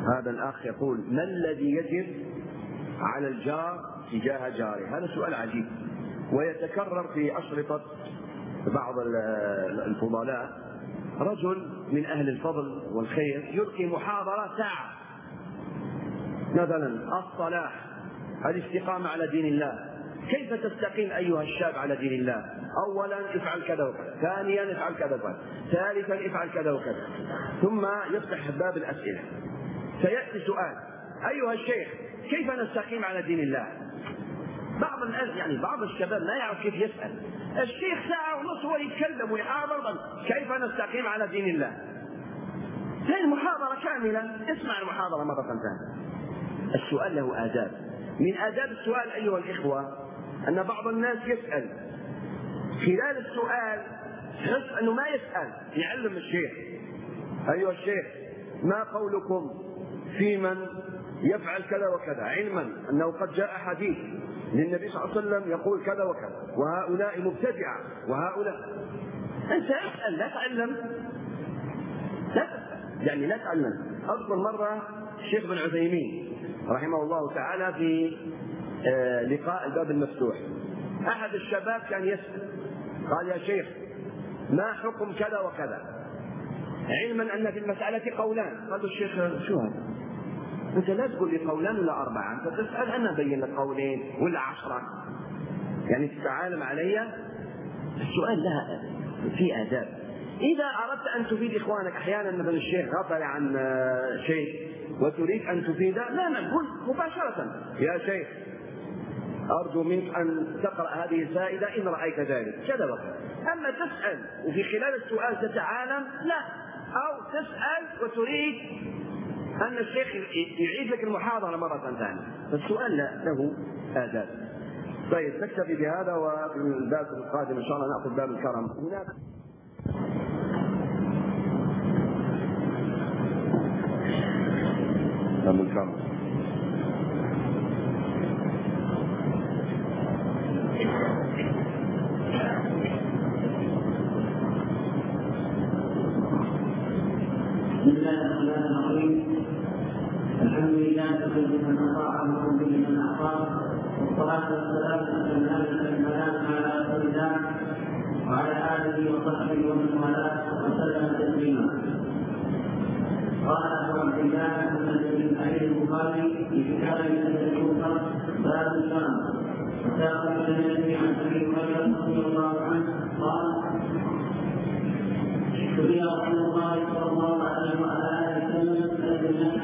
هذا الأخ يقول: ما الذي يجب على الجار تجاه جاره؟ هذا سؤال عجيب ويتكرر في أشرطة بعض الفضلاء. رجل من أهل الفضل والخير يلقي محاضرة ساعة، مثلا الصلاح، الاستقامة على دين الله، كيف تستقيم أيها الشاب على دين الله؟ أولا افعل كذا وكذا، ثانيا افعل كذا وكذا، ثالثا افعل كذا وكذا، ثم يفتح باب الأسئلة. سيأتي سؤال: أيها الشيخ كيف نستقيم على دين الله؟ بعض الناس بعض الشباب لا يعرف كيف يسأل. الشيخ ساعة ونص هو يتكلم ويحاضر كيف نستقيم على دين الله. هذه المحاضرة كاملة، اسمع المحاضرة مرة ثانية. السؤال له آداب. من آداب السؤال أيها الإخوة أن بعض الناس يسأل خلال السؤال يحس أنه ما يسأل، يعلم الشيخ: أيها الشيخ ما قولكم في من يفعل كذا وكذا، علما أنه قد جاء حديث للنبي صلى الله عليه وسلم يقول كذا وكذا، وهؤلاء مبتدعة وهؤلاء. أنت اسأل، لا تعلم، لا تعلم. أذكر مرة الشيخ بن عثيمين رحمه الله تعالى في لقاء الباب المفتوح، أحد الشباب كان يسأل، قال: يا شيخ ما حكم كذا وكذا، علما أن في المسألة قولان. قال له الشيخ: شو هذا؟ أنت لا تقول لي قولان ولا أربعة، أنت تسأل أنا أبين لك قولين ولا 10، تتعالم علي. السؤال لها في آداب. إذا أردت أن تفيد إخوانك أحيانا مثلا الشيخ غفل عن شيء وتريد أن تفيده، لا نقول مباشرة: يا شيخ أرجو منك أن تقرأ هذه الفائدة إن رأيت ذلك كذا وكذا. أما تسأل وفي خلال السؤال تتعالم، لا. أو تسأل وتريد أن الشيخ يعيد لك المحاضرة مرة ثانية. فالسؤال له آداب. طيب نكتفي بهذا، وفي الباب القادم إن شاء الله نأخذ باب الكرم. هناك باب الكرم. بسم الله الرحمن الرحيم. الحمد لله الذي من أطاعه وكل من أعطاه، والصلاة والسلام على رسول الله وعلى آله وصحبه ومن والاه وسلم تسليما. قال أبو عبد الله محمد بن سعيد البخاري في كتابه الموسى باب الشام، وساق النبي عن أبي هريرة رضي الله عنه قال: سئل رسول الله صلى الله عليه وعلى آله وسلم أي الناس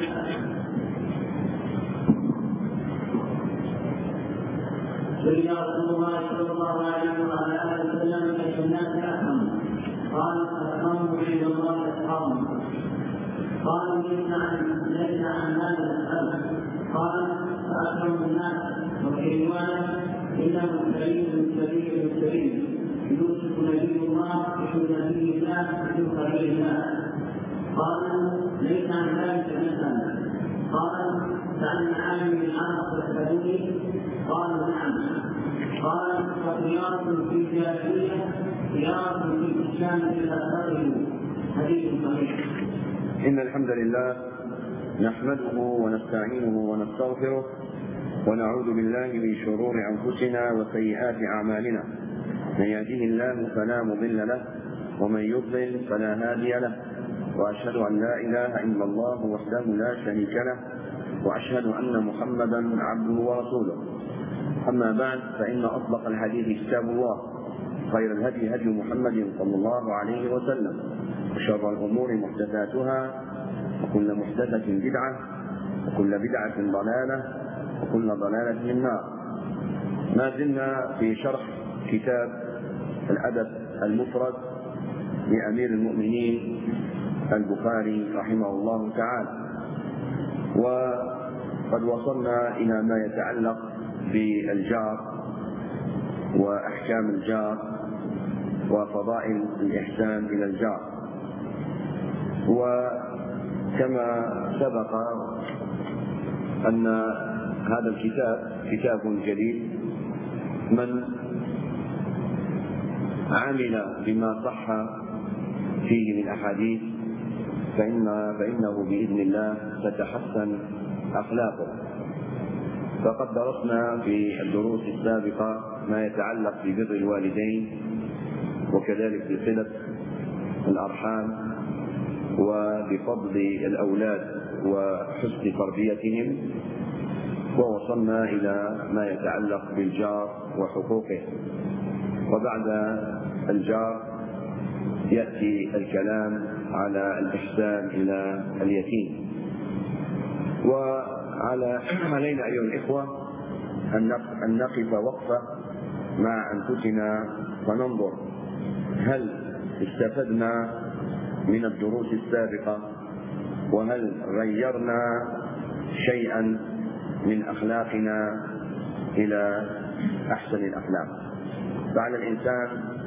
أكرم؟ قال: الأكرم عند الله أتقاهم. قالوا: ليس عن هذا الأسأل. قال: فأكرم الناس. وفي رواية: إنه الكريم يوسف نبي الله وابن نبي الله وابن خليل الله. قالوا: ليس عن ذلك مثلا. قال: فعن عالم العرب يسألوني. قالوا: نعم. قال: وخيار في الجاهلية خيار في الإسلام إلى آخره. حديث صحيح. إن الحمد لله نحمده ونستعينه ونستغفره، ونعوذ بالله من شرور أنفسنا وسيئات أعمالنا. من يهده الله فلا مضل له، ومن يضلل فلا هادي له، وأشهد أن لا إله إلا الله وحده لا شريك له، وأشهد أن محمدا عبده ورسوله. أما بعد، فإن أصدق الحديث كتاب الله، خير الهدي هدي محمد صلى الله عليه وسلم، وشر الأمور محدثاتها، وكل محدثة بدعة، وكل بدعة ضلالة، وكل ضلالة في النار. ما زلنا في شرح كتاب الأدب المفرد لأمير المؤمنين البخاري رحمه الله تعالى، وقد وصلنا إلى ما يتعلق بالجار وأحكام الجار وفضائل الإحسان إلى الجار. وكما سبق أن هذا الكتاب كتاب جديد، من عمل بما صح فيه من أحاديث فإنه بإذن الله تتحسن أخلاقه. فقد درسنا في الدروس السابقة ما يتعلق ببر الوالدين وكذلك بصلة الأرحام وبفضل الأولاد وحسن تربيتهم، ووصلنا إلى ما يتعلق بالجار وحقوقه. وبعد الجار يأتي الكلام على الإحسان إلى اليتيم. وعلينا أيها الإخوة أن نقف وقفة مع أنفسنا وننظر هل استفدنا من الدروس السابقة، وهل غيرنا شيئا من أخلاقنا إلى أحسن الأخلاق. فعلى الإنسان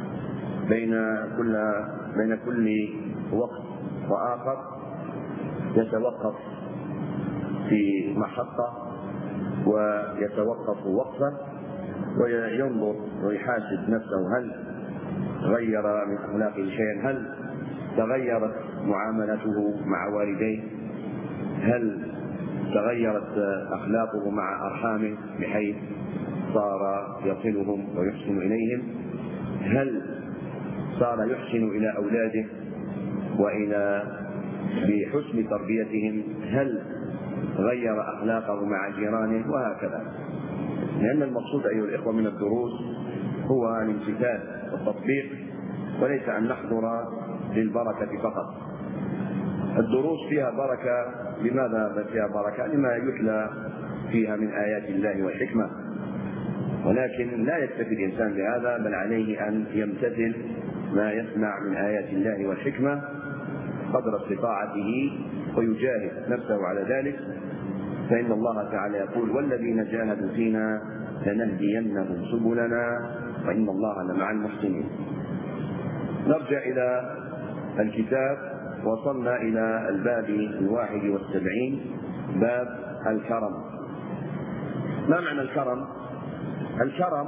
بين كل وقت وآخر يتوقف في محطة ويتوقف وقفة وينظر ويحاسب نفسه هل غير من أخلاقه شيئا، هل تغيرت معاملته مع والديه، هل تغيرت أخلاقه مع أرحامه بحيث صار يصلهم ويحسن إليهم، هل صار يحسن إلى أولاده وإلى بحسن تربيتهم، هل غير أخلاقه مع جيرانه، وهكذا. لأن المقصود أيها الإخوة من الدروس هو الامتثال والتطبيق، وليس أن نحضر للبركة فقط. الدروس فيها بركة. لماذا فيها بركة؟ لما يتلى فيها من آيات الله والحكمة، ولكن لا يكتفي الإنسان بهذا، بل عليه أن يمتثل ما يسمع من آيات الله والحكمة قدر استطاعته ويجاهد نفسه على ذلك. فإن الله تعالى يقول: والذين جاهدوا فينا لنهدينهم سبلنا وإن الله لمع المحسنين. نرجع إلى الكتاب. وصلنا إلى الباب 71، باب الكرم. ما معنى الكرم؟ الكرم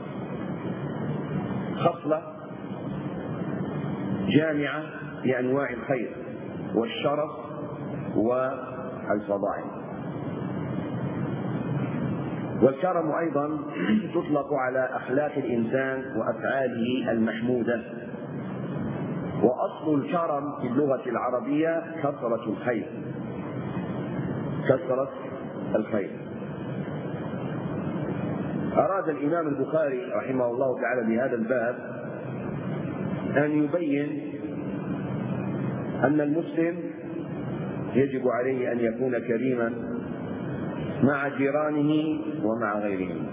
خصلة جامعة لأنواع الخير والشرف والفضائل. والكرم أيضا تطلق على أخلاق الإنسان وأفعاله المحمودة. وأصل الكرم في اللغة العربية كثرة الخير، كثرة الخير. أراد الإمام البخاري رحمه الله تعالى بهذا الباب أن يبين أن المسلم يجب عليه أن يكون كريما مع جيرانه ومع غيرهم.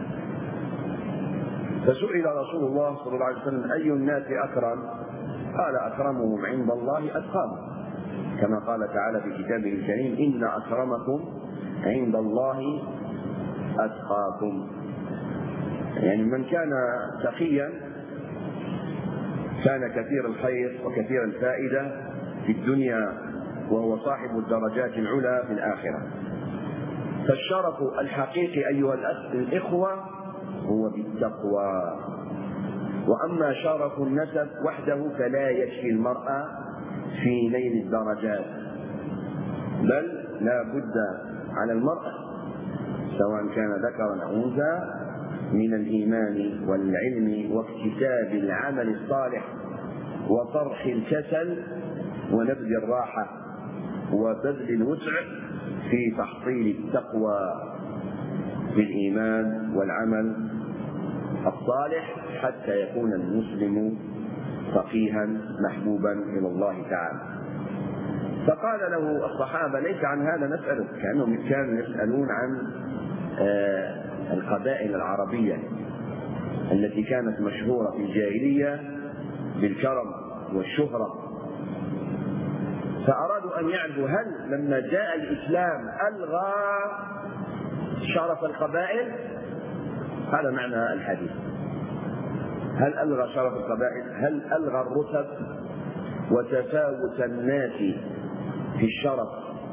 فسئل رسول الله صلى الله عليه وسلم: أي الناس أكرم؟ قال: أكرمهم عند الله أتقاهم، كما قال تعالى في كتابه الكريم: إن أكرمكم عند الله أتقاكم. يعني من كان تقيا كان كثير الخير وكثير الفائدة في الدنيا، وهو صاحب الدرجات العلى في الآخرة. فالشرف الحقيقي أيها الإخوة هو بالتقوى. وأما شرف النسب وحده فلا يكفي المرء في نيل الدرجات، بل لا بد على المرء سواء كان ذكرا أو أنثى من الإيمان والعلم واكتساب العمل الصالح وطرح الكسل ونبذ الراحة وبذل الوسع في تحصيل التقوى بالإيمان والعمل الصالح، حتى يكون المسلم فقيها محبوبا إلى الله تعالى. فقال له الصحابة: ليس عن هذا نسألك، كأنهم كانوا يسألون عن القبائل العربية التي كانت مشهورة في الجاهلية بالكرم والشهرة. فأرادوا أن يعرفوا هل لما جاء الإسلام ألغى شرف القبائل؟ هذا معنى الحديث. هل ألغى شرف القبائل؟ هل ألغى الرتب وتفاوت الناس في الشرف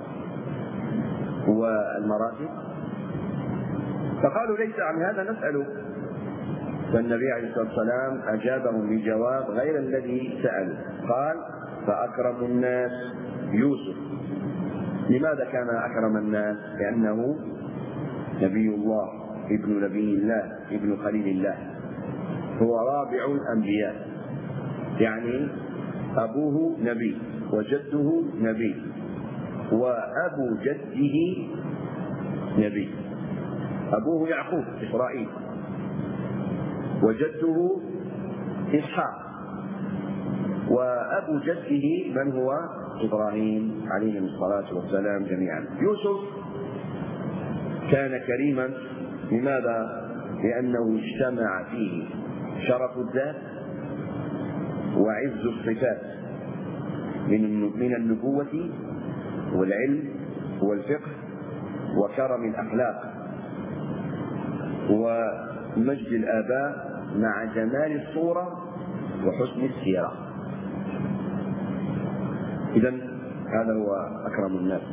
والمراتب؟ فقالوا: ليس عن هذا نسأله. فالنبي عليه الصلاة والسلام أجابهم بجواب غير الذي سألوا. قال: فأكرم الناس يوسف. لماذا كان أكرم الناس؟ لأنه نبي الله، ابن نبي الله، ابن خليل الله، هو رابع الأنبياء، يعني أبوه نبي وجده نبي وأبو جده نبي. أبوه يعقوب إسرائيل، وجده إسحاق، وأبو جده من هو إبراهيم عليهم الصلاة والسلام جميعا. يوسف كان كريما. لماذا؟ لأنه اجتمع فيه شرف الذات وعز الصفات من النبوة والعلم والفقه وكرم الأخلاق ومجد الآباء مع جمال الصورة وحسن السيرة. إذن هذا هو أكرم الناس،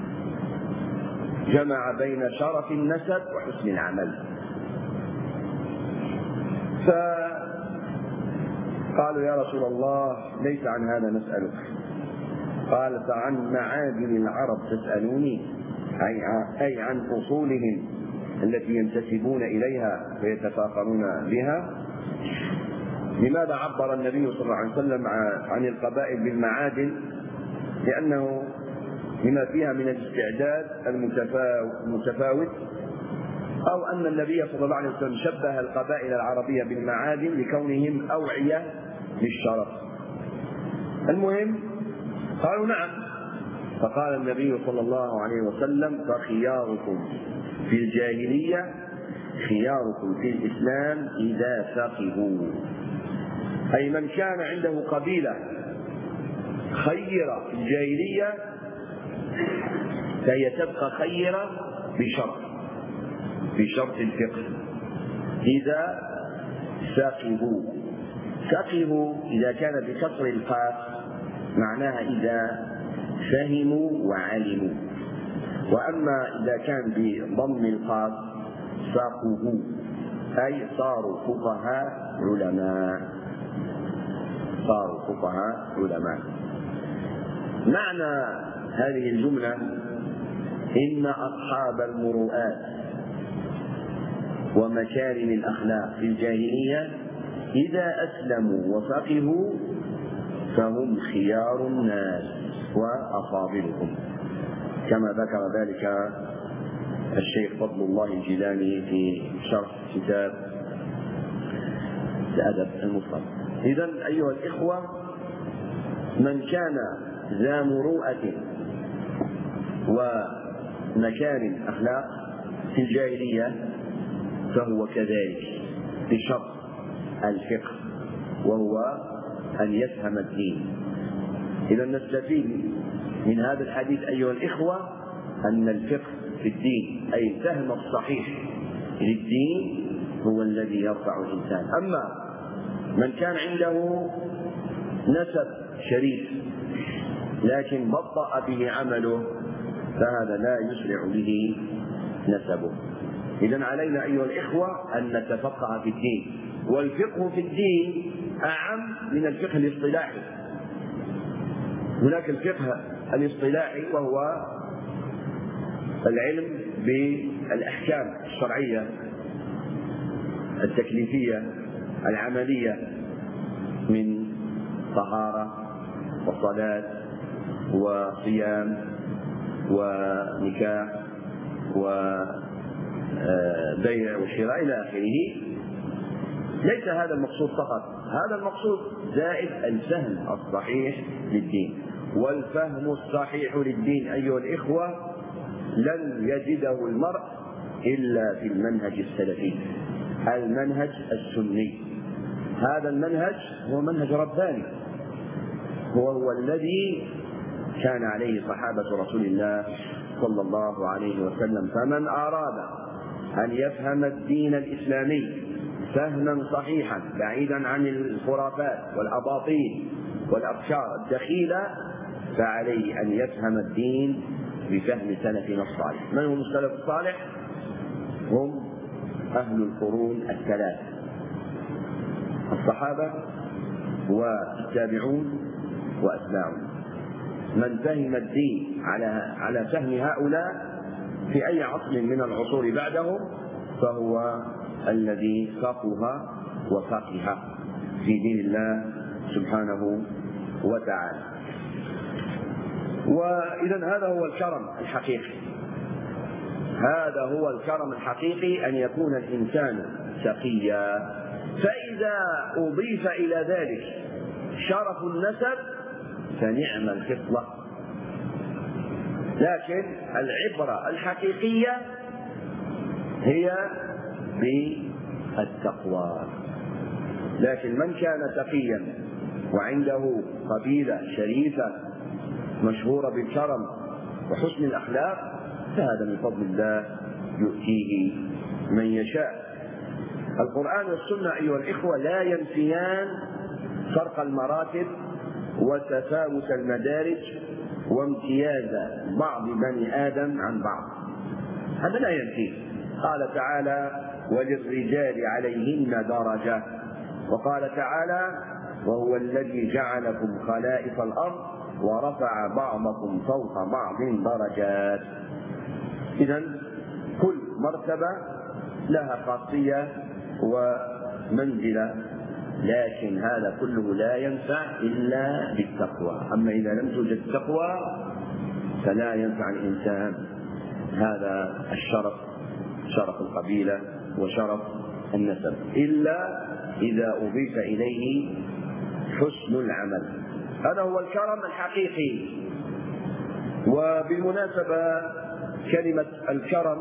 جمع بين شرف النسب وحسن العمل. فقالوا يا رسول الله ليس عن هذا نسألك، قال فعن معادن العرب تسألوني، أي عن أصولهم التي ينتسبون إليها ويتفاخرون بها. لماذا عبر النبي صلى الله عليه وسلم عن القبائل بالمعادن؟ لأنه لما فيها من الاستعداد المتفاوت، أو أن النبي صلى الله عليه وسلم شبه القبائل العربية بالمعادن لكونهم أوعية للشرف. المهم قالوا نعم، فقال النبي صلى الله عليه وسلم فخياركم في الجاهلية خياركم في الإسلام إذا فقهوا، أي من كان عنده قبيلة خيرة في الجاهلية فهي تبقى خيرة بشرط الفقه إذا فقهوا إذا كان بكسر القاف معناها إذا فهموا وعلموا، وأما إذا كان بضم القاف فقهوا أي صاروا فقهاء علماء. معنى هذه الجملة إن أصحاب المروءات ومكارم الأخلاق في الجاهلية إذا أسلموا وفقهوا فهم خيار الناس وأفاضلهم، كما ذكر ذلك الشيخ فضل الله الجيلاني في شرح كتاب الأدب المفرد. إذن أيها الإخوة، من كان ذا مروءة ومكارم أخلاق في الجاهلية فهو كذلك بشرط الفقه، وهو أن يفهم الدين. إذا نستفيد من هذا الحديث أيها الإخوة أن الفقه في الدين أي الفهم الصحيح للدين هو الذي يرفع الإنسان. أما من كان عنده نسب شريف لكن بطأ به عمله فهذا لا يسرع به نسبه. إذن علينا أيها الإخوة أن نتفقه في الدين، والفقه في الدين أعم من الفقه الاصطلاحي. هناك الفقه الاصطلاحي وهو العلم بالأحكام الشرعية التكليفية العملية من طهارة وصلاة وصيام ونكاح وبيع وشراء إلى آخره. ليس هذا المقصود فقط، هذا المقصود زائد الفهم الصحيح للدين. والفهم الصحيح للدين أيها الإخوة لن يجده المرء إلا في المنهج السلفي، المنهج السني. هذا المنهج هو منهج رباني، هو الذي كان عليه صحابة رسول الله صلى الله عليه وسلم. فمن أراد أن يفهم الدين الإسلامي فهما صحيحا بعيدا عن الخرافات والأباطيل والأفكار الدخيلة فعليه أن يفهم الدين بفهم سلفنا الصالح. من هم السلف الصالح؟ هم أهل القرون الثلاث، الصحابة والتابعون وأتباعهم. من فهم الدين على فهم هؤلاء في أي عصر من العصور بعدهم فهو الذي فقه وفقه في دين الله سبحانه وتعالى. وإذا هذا هو الكرم الحقيقي، هذا هو الكرم الحقيقي، أن يكون الإنسان تقيا. فإذا أضيف إلى ذلك شرف النسب فنعم الخصلة، لكن العبرة الحقيقية هي بالتقوى. لكن من كان تقيا وعنده قبيلة شريفة مشهورة بالكرم وحسن الأخلاق فهذا من فضل الله يؤتيه من يشاء. القرآن والسنة أيها الإخوة لا ينفيان فرق المراتب وتفاوت المدارج وامتياز بعض بني آدم عن بعض، هذا لا ينفيه. قال تعالى: وللرجال عليهن درجة، وقال تعالى: وهو الذي جعلكم خلائف الأرض ورفع بعضكم فوق بعض درجات. إذن كل مرتبة لها خاصية ومنزلة، لكن هذا كله لا ينفع إلا بالتقوى. أما إذا لم توجد تقوى فلا ينفع الإنسان هذا الشرف، شرف القبيلة وشرف النسب، إلا إذا أضيف إليه حسن العمل. هذا هو الكرم الحقيقي. وبالمناسبة كلمة الكرم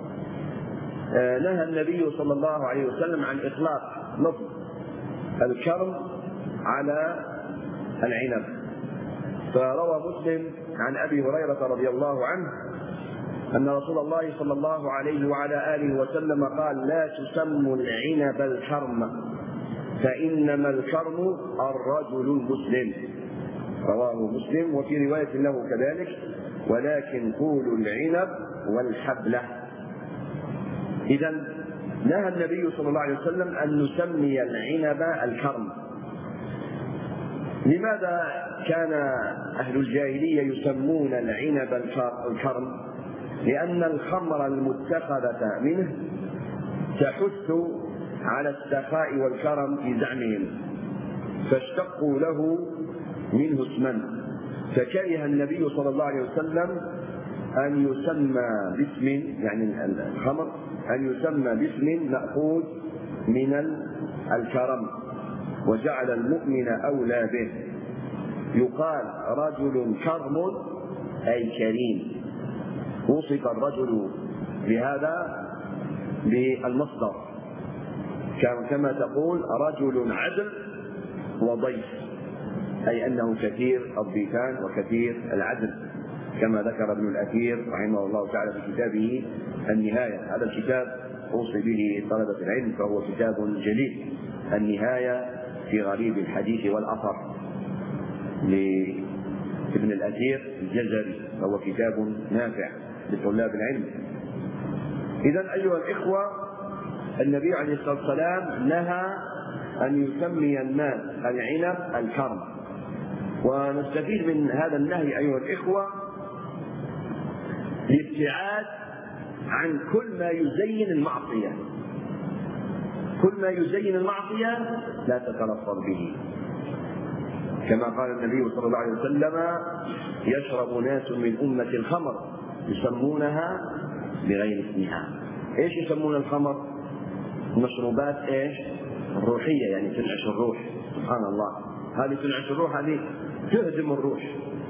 نهى النبي صلى الله عليه وسلم عن إطلاق لفظ الكرم على العنب، فروى مسلم عن أبي هريرة رضي الله عنه أن رسول الله صلى الله عليه وعلى آله وسلم قال: لا تسموا العنب الكرم فإنما الكرم الرجل المسلم. رواه مسلم. وفي رواية له كذلك: ولكن قولوا العنب والحبلة. إذن نهى النبي صلى الله عليه وسلم أن نسمي العنب الكرم. لماذا كان أهل الجاهلية يسمون العنب الكرم؟ لأن الخمر المتخذة منه تحث على السخاء والكرم في زعمهم، فاشتقوا له منه اسما، فكره النبي صلى الله عليه وسلم أن يسمى باسم، يعني الخمر أن يسمى باسم مأخوذ من الكرم، وجعل المؤمن أولى به. يقال رجل كرم أي كريم. وصف الرجل بهذا بالمصدر، كما تقول رجل عدل وضيف، أي أنه كثير الضيفان وكثير العدل، كما ذكر ابن الأثير رحمه الله تعالى في كتابه النهاية. هذا الكتاب أوصي به طلبة العلم، فهو كتاب جليل، النهاية في غريب الحديث والأثر لابن الأثير الجزري، فهو كتاب نافع لطلاب العلم. إذن أيها الإخوة، النبي عليه الصلاة والسلام نهى أن يسمي الناس العنب الكرم. ونستفيد من هذا النهي أيها الإخوة الابتعاد عن كل ما يزين المعصية. كل ما يزين المعصية لا تتلفظ به، كما قال النبي صلى الله عليه وسلم: يشرب ناس من أمة الخمر يسمونها بغير اسمها. ايش يسمون الخمر؟ مشروبات ايش؟ الروحية، يعني تنعش الروح. سبحان الله، هذه تنعش الروح، هذه تهدم الروح.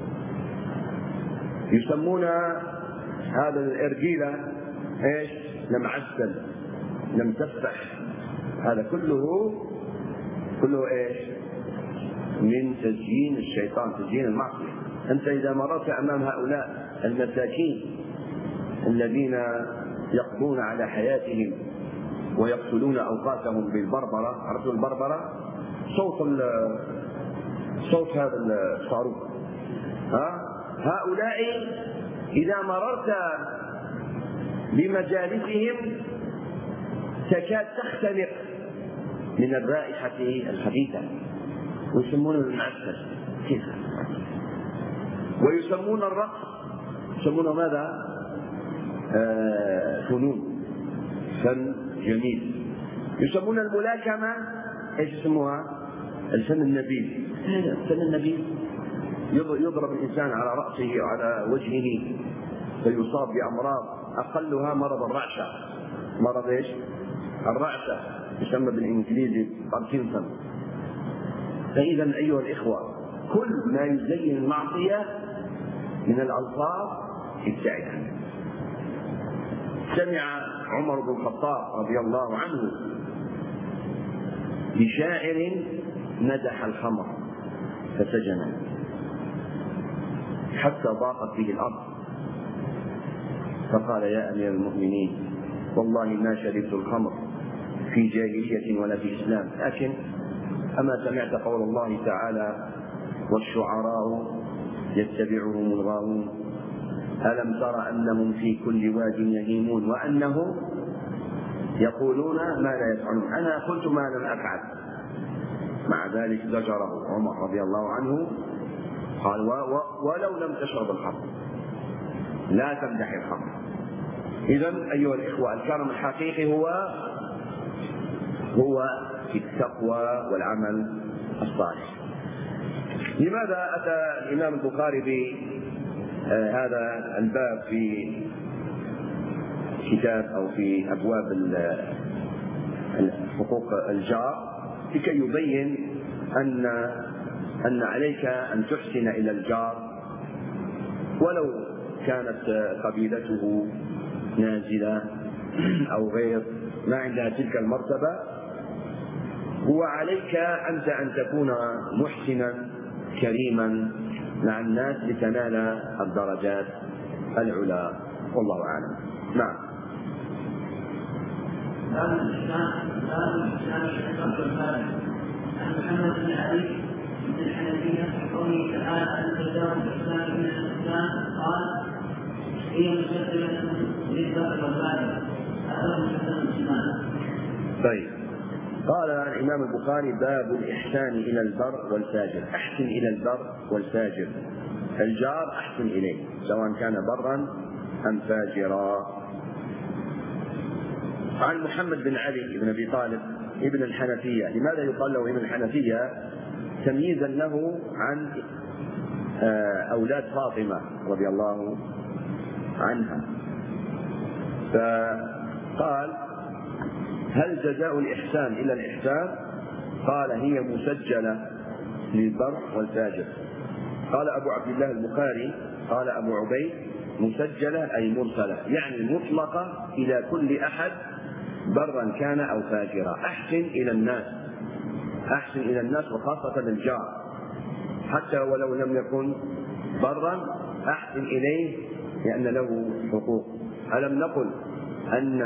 يسمون هذا الارجيلة ايش؟ لم عسل، لم تفتح. هذا كله ايش؟ من تزيين الشيطان، تزيين المعصية. انت اذا مررت امام هؤلاء المساكين الذين يقضون على حياتهم ويقتلون اوقاتهم بالبربرة، عرفتوا البربرة؟ صوت هذا الصاروخ. هؤلاء إذا مررت بمجالسهم تكاد تختنق من الرائحة الخبيثة، ويسمونه المعسل. كيف؟ ويسمون الرقص يسمونه ماذا؟ فنون، فن جميل. يسمون الملاكمة ايش يسموها؟ الفن النبيل. الفن النبيل يضرب الإنسان على رأسه وعلى وجهه فيصاب بأمراض أقلها مرض الرعشة. مرض ايش؟ الرعشة، يسمى بالإنجليزي باركنسون. فإذا أيها الإخوة، كل ما يزين المعصية من الألفاظ ابتعد عنه. سمع عمر بن الخطاب رضي الله عنه بشاعر مدح الخمر فسجنه حتى ضاقت به الأرض، فقال: يا أمير المؤمنين، والله ما شربت الخمر في جاهلية ولا في إسلام، لكن أما سمعت قول الله تعالى: والشعراء يتبعهم الغاوون، ألم تر أنهم في كل واد يهيمون وأنهم يقولون ما لا يفعلون، أنا قلت ما لم أفعل. مع ذلك زجره عمر رضي الله عنه، قال: ولو لم تشرب الخمر لا تمدح الخمر. إذن أيها الإخوة، الكرم الحقيقي هو في التقوى والعمل الصالح. لماذا أتى الإمام البخاري بهذا الباب في كتاب أو في أبواب حقوق الجار؟ لكي يبين أن عليك أن تحسن إلى الجار ولو كانت قبيلته نازلة أو غير ما عندها تلك المرتبة. هو عليك أنت أن تكون محسنا كريما مع الناس لتنال الدرجات العلى، والله أعلم. نعم. عن محمد بن علي بن الحنفية قوله تعالى: الجزاء الإحسان من الإحسان، قال: هي مسجلة للبر والبادر. هذا مسجل الإيمان. طيب، قال الإمام البخاري: باب الإحسان إلى البر والفاجر. أحسن إلى البر والفاجر، الجار أحسن إليه سواء كان برا أم فاجرا. عن محمد بن علي بن أبي طالب ابن الحنفية. لماذا يقال له ابن الحنفية؟ تمييزا له عن أولاد فاطمة رضي الله عنها. فقال: هل جزاء الإحسان إلى الإحسان؟ قال: هي مسجلة للبر والفاجر. قال أبو عبد الله البخاري قال أبو عبيد: مسجلة أي مرسلة، يعني مطلقة إلى كل أحد برا كان أو فاجرا. أحسن إلى الناس، أحسن إلى الناس وخاصة الجار، حتى ولو لم يكن برا أحسن إليه لأن له حقوق. ألم نقل أن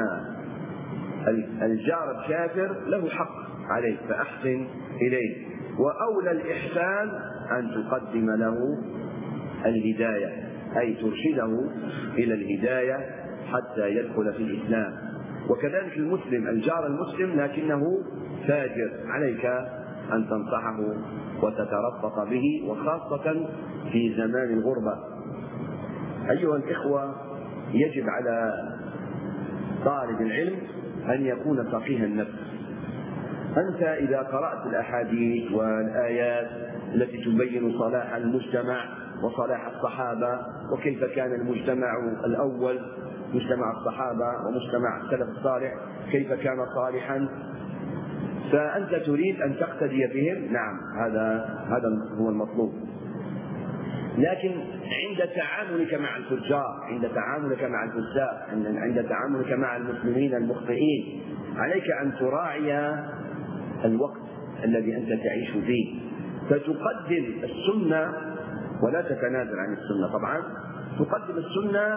الجار الكافر له حق عليه فأحسن إليه، وأولى الإحسان أن تقدم له الهداية، أي ترشده إلى الهداية حتى يدخل في الإسلام. وكذلك المسلم، الجار المسلم لكنه فاجر، عليك أن تنصحه وتترفق به، وخاصة في زمان الغربة. أيها الإخوة، يجب على طالب العلم أن يكون فقيه النفس. أنت إذا قرأت الأحاديث والآيات التي تبين صلاح المجتمع وصلاح الصحابة وكيف كان المجتمع الأول، مجتمع الصحابة ومجتمع السلف الصالح كيف كان صالحا، فأنت تريد أن تقتدي بهم. نعم، هذا هو المطلوب. لكن عند تعاملك مع الفجار، عند تعاملك مع الفساق، عند تعاملك مع المسلمين المخطئين، عليك أن تراعي الوقت الذي أنت تعيش فيه، فتقدم السنة ولا تتنازل عن السنة. طبعا تقدم السنة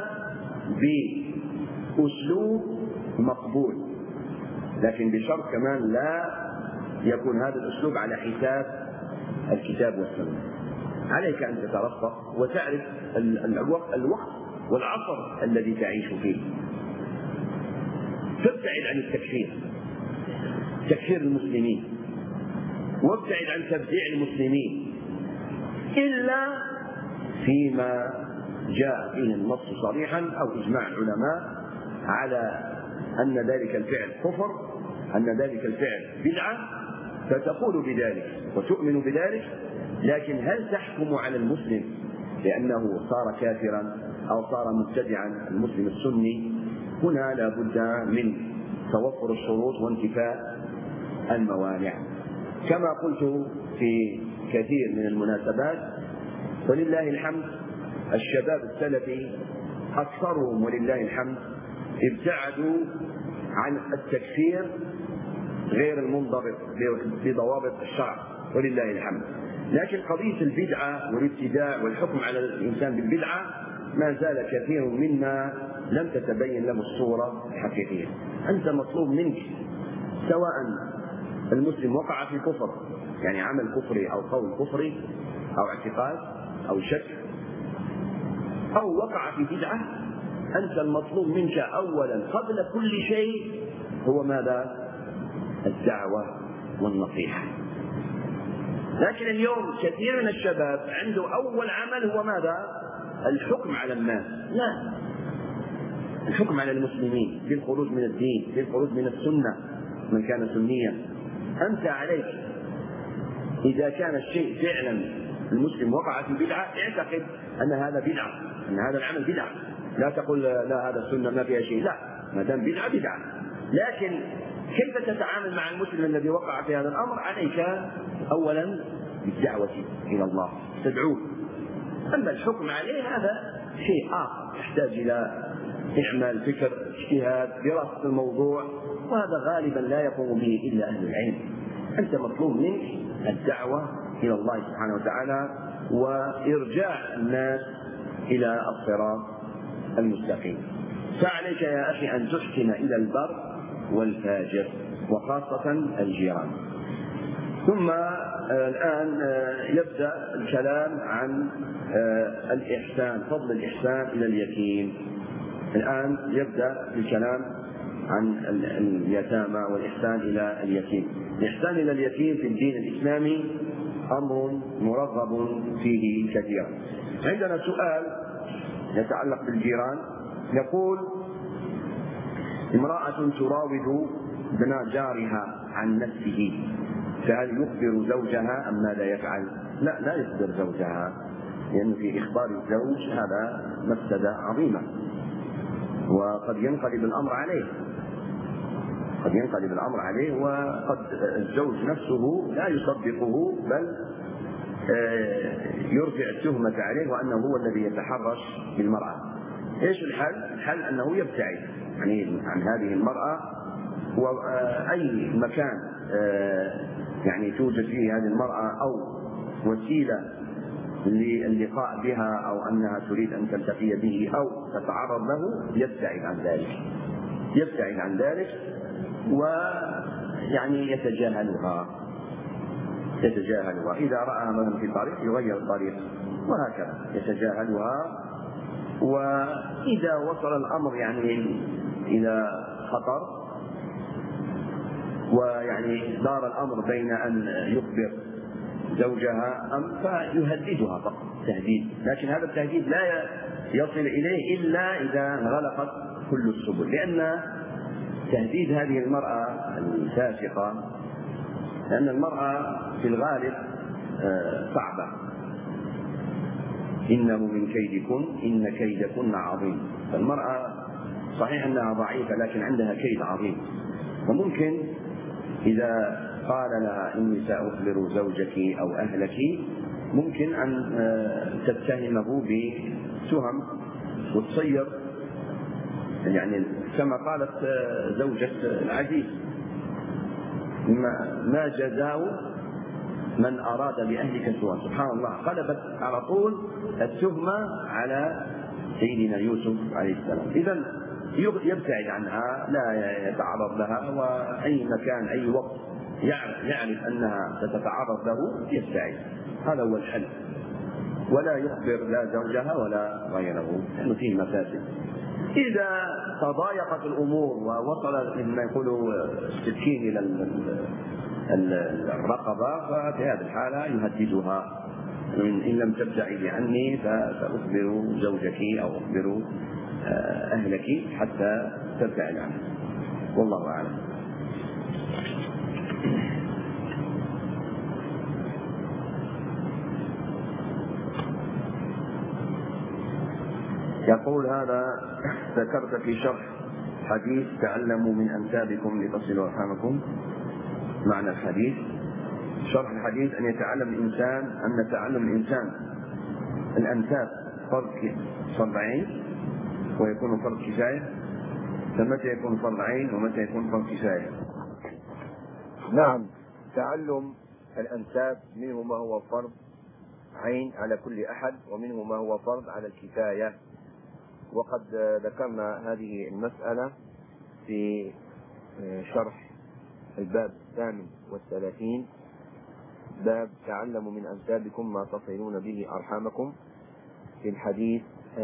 بأسلوب مقبول، لكن بشرط كمان لا يكون هذا الأسلوب على حساب الكتاب والسنة. عليك أن تترفق وتعرف الوقت والعصر الذي تعيش فيه. تبتعد عن تكفير المسلمين، وابتعد عن تبديع المسلمين إلا فيما جاء فيه النص صريحا أو إجماع العلماء على أن ذلك الفعل كفر، أن ذلك الفعل بدعة، فتقول بذلك وتؤمن بذلك، لكن هل تحكم على المسلم لأنه صار كافرا أو صار مبتدعا المسلم السني؟ هنا لا بد من توفر الشروط وانتفاء الموانع. كما قلت في كثير من المناسبات، ولله الحمد الشباب السلفي أكثرهم ولله الحمد ابتعدوا عن التكفير غير المنضبط بضوابط الشرع ولله الحمد. لكن قضية البدعة والابتداع والحكم على الإنسان بالبدعة ما زال كثير منا لم تتبين له الصورة الحقيقية. أنت مطلوب منك سواء المسلم وقع في كفر، يعني عمل كفري أو قول كفري أو اعتقاد أو شك، أو وقع في بدعة، أنت المطلوب منك أولا قبل كل شيء هو ماذا؟ الدعوة والنصيحة. لكن اليوم كثير من الشباب عنده أول عمل هو ماذا؟ الحكم على الناس، لا، الحكم على المسلمين بالخروج من الدين، بالخروج من السنة من كان سنيا. أنت عليك إذا كان الشيء فعلا المسلم وقع في بدعة اعتقد أن هذا بدعة، أن هذا العمل بدعة، لا تقول لا هذا السنة ما فيها شيء، لا، ما دام بدعة بدعة. لكن كيف تتعامل مع المسلم الذي وقع في هذا الأمر؟ عليك أولا بالدعوة إلى الله، تدعوه. أما الحكم عليه هذا شيء آخر يحتاج إلى إعمال فكر، اجتهاد، دراسة الموضوع، وهذا غالبا لا يقوم به إلا أهل العلم. أنت مطلوب منك الدعوة إلى الله سبحانه وتعالى وإرجاع الناس إلى الصراط المستقيم. فعليك يا أخي أن تحسن إلى البر والفاجر وخاصة الجيران. ثم الآن يبدأ الكلام عن الإحسان، فضل الإحسان إلى اليتيم. الآن يبدأ الكلام عن اليتامى والإحسان إلى اليتيم. الإحسان إلى اليتيم في الدين الإسلامي أمر مرغب فيه كثيرا. عندنا سؤال يتعلق بالجيران، يقول: امرأة تراود ابن جارها عن نفسه، فهل يخبر زوجها أم ماذا يفعل؟ لا يخبر زوجها، لأن في إخبار الزوج هذا مفسدة عظيمة، وقد ينقلب الأمر عليه، وقد الزوج نفسه لا يصدقه بل يرجع التهمة عليه وأنه هو الذي يتحرش بالمرأة. إيش الحل؟ الحل أنه يبتعد عن هذه المرأة، وأي مكان يعني توجد فيه هذه المرأة أو وسيلة للقاء بها أو أنها تريد أن تلتقي به أو تتعرض له يبتعد عن ذلك ويعني يتجاهلها. إذا رأى مثلا في طريق يغير الطريق، وهكذا يتجاهلها. وإذا وصل الأمر يعني إلى خطر ويعني دار الأمر بين أن يخبر زوجها أم فيهددها فقط تهديد، لكن هذا التهديد لا يصل إليه إلا إذا انغلقت كل السبل، لأن تهديد هذه المرأة الفاسقة، لأن المرأة في الغالب صعبة، إنه من كيدكن إن كيدكن عظيم. فالمرأة صحيح أنها ضعيفة لكن عندها كيد عظيم، وممكن إذا قال لها إني سأخبر زوجك أو أهلك ممكن أن تتهمه بتهم وتصير، يعني كما قالت زوجة العزيز: ما جزاء من أراد بأهلك سوءا. سبحان الله، قلبت على طول التهمة على سيدنا يوسف عليه السلام. إذن يبتعد عنها، لا يتعرض لها، وأي مكان أي وقت يعرف أنها ستتعرض له يبتعد. هذا هو الحل، ولا يخبر لا زوجها ولا غيره لأنه فيه مفاسد. إذا تضايقت الأمور ووصل مما يقولوا السكين إلى الرقبة، ففي هذه الحالة يهددها إن لم تبتعدي عني فأخبر زوجك أو أخبر أهلك حتى تبتعد عني. والله أعلم. يقول هذا: ذكرت في شرح حديث تعلموا من أنسابكم لتصلوا أرحامكم. معنى الحديث: شرح الحديث أن يتعلم الإنسان أن تعلم الإنسان الأنساب فرض عين ويكون فرض كفاية. فمتى يكون فرض عين ومتى يكون فرض كفاية؟ نعم، تعلم الأنساب منه ما هو فرض عين على كل أحد ومنه ما هو فرض على الكفاية، وقد ذكرنا هذه المسألة في شرح الباب 38 باب تعلموا من أنسابكم ما تصلون به أرحامكم، في الحديث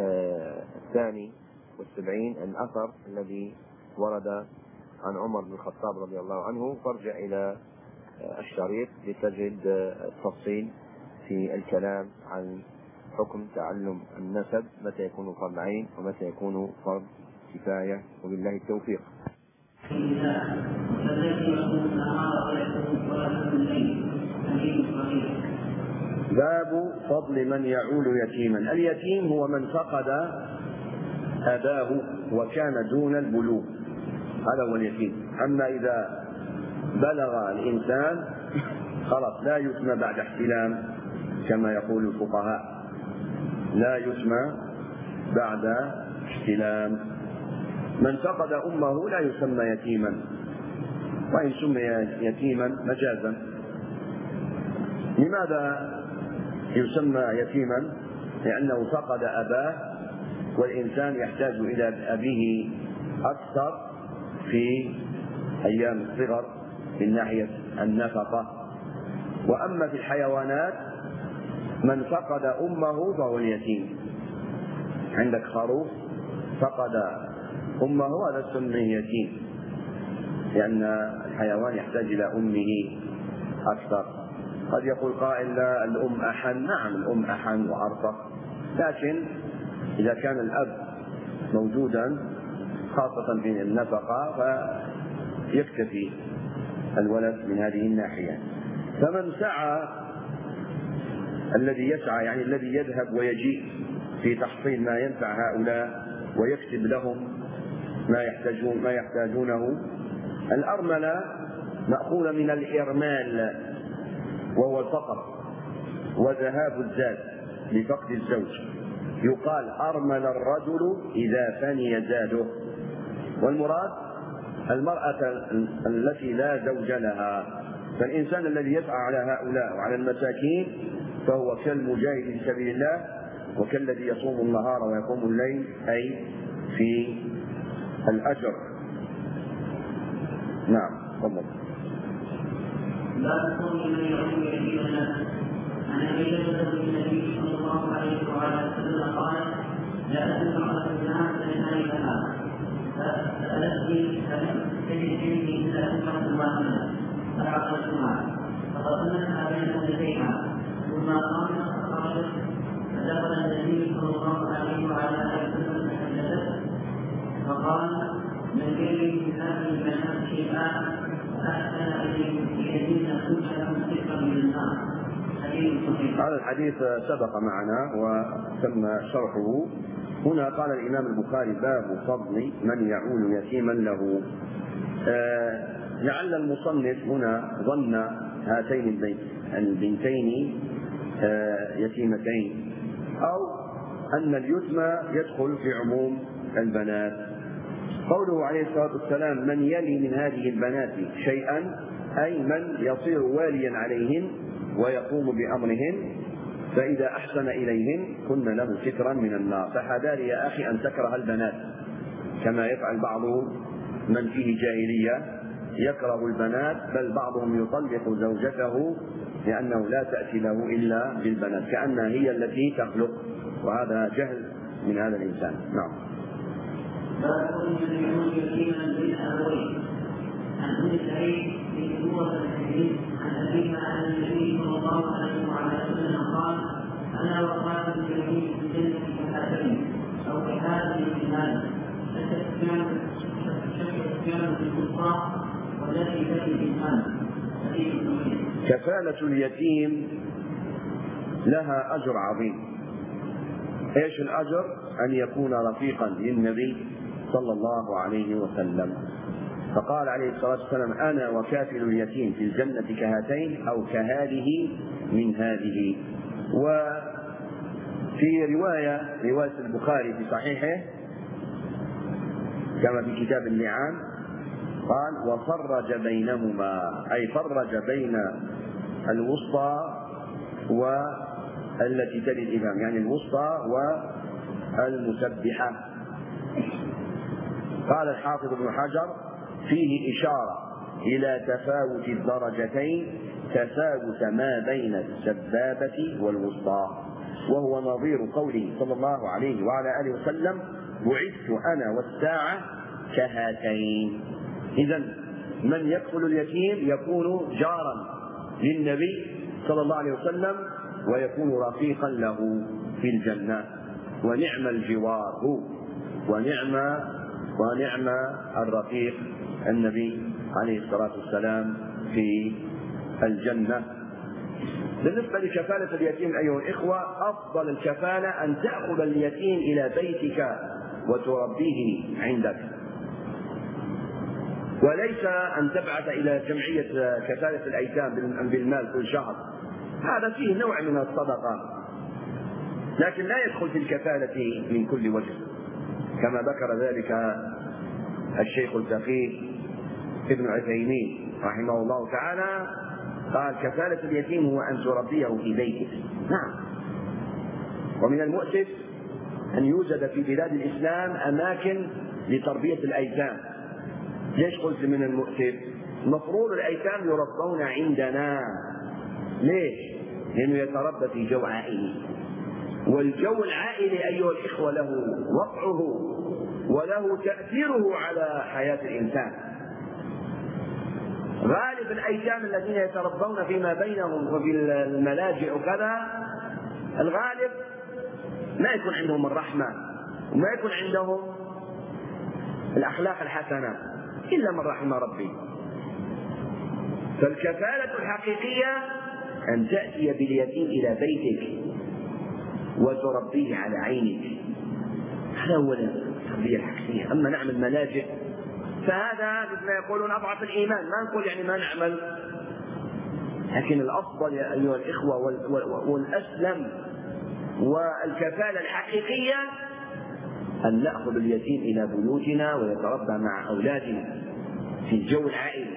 72 الأثر الذي ورد عن عمر بن الخطاب رضي الله عنه. فارجع إلى الشريط لتجد التفصيل في الكلام عن حكم تعلم النسب، متى يكون فرض عين ومتى يكون فرض كفاية، وبالله التوفيق. باب فضل من يعول يتيما. اليتيم هو من فقد أباه وكان دون البلوغ، هذا هو اليتيم. أما إذا بلغ الإنسان خلاص لا يسمى بعد احتلام كما يقول الفقهاء، لا يسمى بعد احتلام. من فقد أمه لا يسمى يتيما، وإن سمي يتيما مجازا. لماذا يسمى يتيما؟ لأنه فقد أباه، والإنسان يحتاج إلى أبيه أكثر في أيام الصغر من ناحية النفقة. وأما في الحيوانات من فقد أمه فهو اليتيم. عندك خروف فقد أمه هذا سميه يتيم، لأن الحيوان يحتاج إلى أمه أكثر. قد يقول قائل: لا، الأم أحن. نعم، الأم أحن وأرفق، لكن إذا كان الأب موجودا خاصة في النفقة فيكتفي الولد من هذه الناحية. فمن سعى، الذي يسعى يعني الذي يذهب ويجيء في تحصيل ما ينفع هؤلاء ويكتب لهم ما يحتاجونه. الأرملة مأخوذة من الإرمال وهو الفقر وذهاب الزاد لفقد الزوج. يقال: أرمل الرجل إذا فني زاده. والمراد المرأة التي لا زوج لها. فالإنسان الذي يسعى على هؤلاء وعلى المساكين فهو كالمجاهد في سبيل الله، وكالذي يصوم النهار ويقوم الليل، أي في الأجر. نعم، تفضل. لا تكون من يعود يتيم الناس. عن ابي بكر النبي صلى الله عليه وعلى وسلم قال: لا تسمع الناس من هذه الناس فالتي تجد فيه الا امه واحده فعقلتها فقسمتها بين اثنتيها ثم قامت فخرجت فدخل النبي صلى الله عليه وعلى اله وسلم فحدثته فقال: من كان من هذه البنات شيئا فاحسن اليهم الذين كلهم سكا من النار. هذا الحديث سبق معنا وتم شرحه. هنا قال الإمام البخاري: باب فضل من يعول يتيما له. لعل المصنف هنا ظن هاتين البنتين يتيمتين، أو أن اليتم يدخل في عموم البنات. قوله عليه الصلاة والسلام: من يلي من هذه البنات شيئا، أي من يصير واليا عليهن ويقوم بأمرهن، فإذا أحسن إليهن كن له سترا من النار. فحذار يا أخي أن تكره البنات كما يفعل بعض من فيه جاهلية، يكره البنات، بل بعضهم يطلق زوجته لأنه لا تأتي له إلا بالبنات كأنها هي التي تخلق، وهذا جهل من هذا الإنسان. نعم. باب من يعود يتيما بالأبوين. عن ابن سعيد في سورة الحديث عن أبيها عن النبي صلى الله عليه وسلم قال: أنا وقاتل اليمين في الجنة كهاتين أو كهذه الجهاد كان في الكفار والتي تأتي في الجهاد. كفالة اليتيم لها أجر عظيم. ايش الأجر؟ أن يكون رفيقا للنبي صلى الله عليه وسلم، فقال عليه الصلاة والسلام: أنا وكافل اليتيم في الجنة كهاتين أو كهذه من هذه. وفي رواية البخاري في صحيحه كما في كتاب اللعان قال: وفرج بينهما، أي فرج بين الوسطى والتي تلي الإمام، يعني الوسطى والمسبحة. قال الحافظ ابن حجر: فيه إشارة إلى تفاوت الدرجتين، تفاوت ما بين السبابة والوسطى، وهو نظير قوله صلى الله عليه وعلى آله وسلم: بعثت أنا والساعة كهاتين. إذن من يكفل اليتيم يكون جارا للنبي صلى الله عليه وسلم ويكون رفيقا له في الجنة، ونعم الجوار هو ونعم الرفيق النبي عليه الصلاة والسلام في الجنة. بالنسبة لكفالة اليتيم أيها الإخوة، أفضل الكفالة أن تأخذ اليتيم إلى بيتك وتربيه عندك، وليس أن تبعث إلى جمعية كفالة الأيتام بالمال كل شهر، هذا فيه نوع من الصدقة، لكن لا يدخل في الكفالة من كل وجه، كما ذكر ذلك الشيخ الفقيه ابن عثيمين رحمه الله تعالى، قال: كفالة اليتيم هو أن تربيه في بيتك. نعم، ومن المؤسف أن يوجد في بلاد الإسلام أماكن لتربية الأيتام. ليش قلت من المؤسف؟ المفروض الأيتام يربون عندنا. ليش؟ لأنه يتربى في جو عائلي، والجو العائلي أيها الإخوة له وقعه وله تأثيره على حياة الإنسان. غالب الأيتام الذين يتربون فيما بينهم وفي الملاجئ وكذا، الغالب ما يكون عندهم الرحمة وما يكون عندهم الأخلاق الحسنة إلا من رحم ربي. فالكفالة الحقيقية أن تأتي باليتيم إلى بيتك وتربيه على عينك، هذا هو التربية الحقيقية. أما نعمل ملاجئ فهذا مثل ما يقولون أضعف الإيمان، ما نقول يعني ما نعمل، لكن الأفضل يا أيها الإخوة والأسلم والكفالة الحقيقية أن نأخذ اليتيم إلى بيوتنا ويتربى مع أولادنا في الجو العائلي.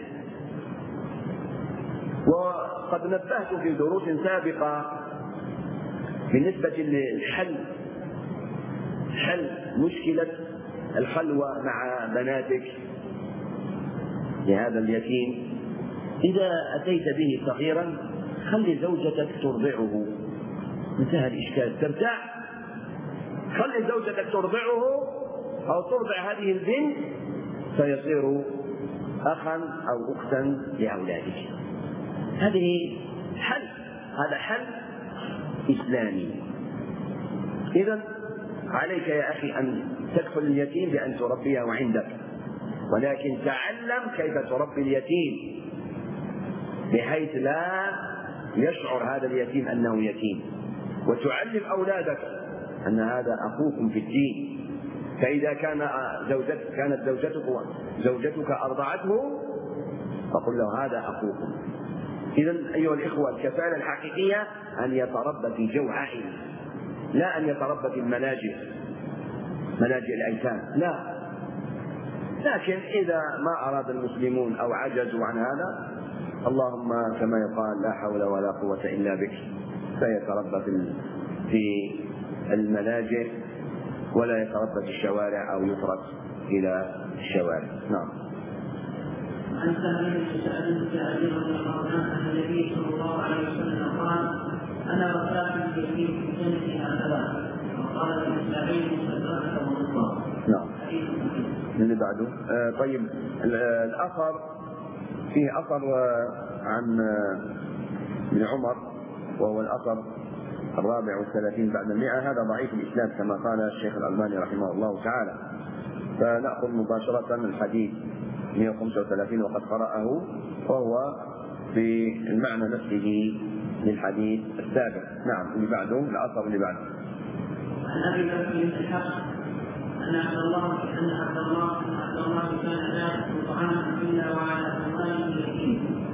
وقد نبهت في دروس سابقة بالنسبة للحل مشكلة الخلوة مع بناتك لهذا اليتيم. إذا أتيت به صغيرا خلي زوجتك ترضعه، انتهى الإشكال، ترتاح. خلي زوجتك ترضعه أو ترضع هذه البنت فيصير أخا أو أختا لأولادك. هذا حل إسلامي. إذن عليك يا أخي أن تكفل اليتيم بأن تربيه عندك، ولكن تعلم كيف تربي اليتيم بحيث لا يشعر هذا اليتيم أنه يتيم، وتعلم أولادك أن هذا أخوكم في الدين. فإذا كانت زوجتك أرضعته فقل له هذا أخوكم. إذن أيها الإخوة، الكفالة الحقيقية أن يتربى في جو عائلي، لا أن يتربى في ملاجئ الأيتام، لا. لكن إذا ما أراد المسلمون أو عجزوا عن هذا، اللهم كما يقال: لا حول ولا قوة إلا بك، فيتربى في الملاجئ ولا يتربى في الشوارع أو يترك إلى الشوارع. نعم. عن سهل بن سعد بن أبي رضي عن النبي صلى الله عليه وسلم قال: أنا وكافل اليتيم في الجنة هكذا، وقال الإسماعيلي مستدركه والله. نعم. من اللي بعده؟ طيب، الأثر فيه أثر عن ابن عمر وهو الأثر 34 بعد 100، هذا ضعيف الإسناد كما قال الشيخ الألباني رحمه الله تعالى. فنأخذ مباشرة الحديث 135 وقد قرأه، وهو في المعنى نفسه للحديث السابق. نعم، اللي بعده الأثر اللي بعده. عن أبي بكر بن الحق أن عبد الله كان لا يأكل طعاما إلا وعلى أموال اليتيم.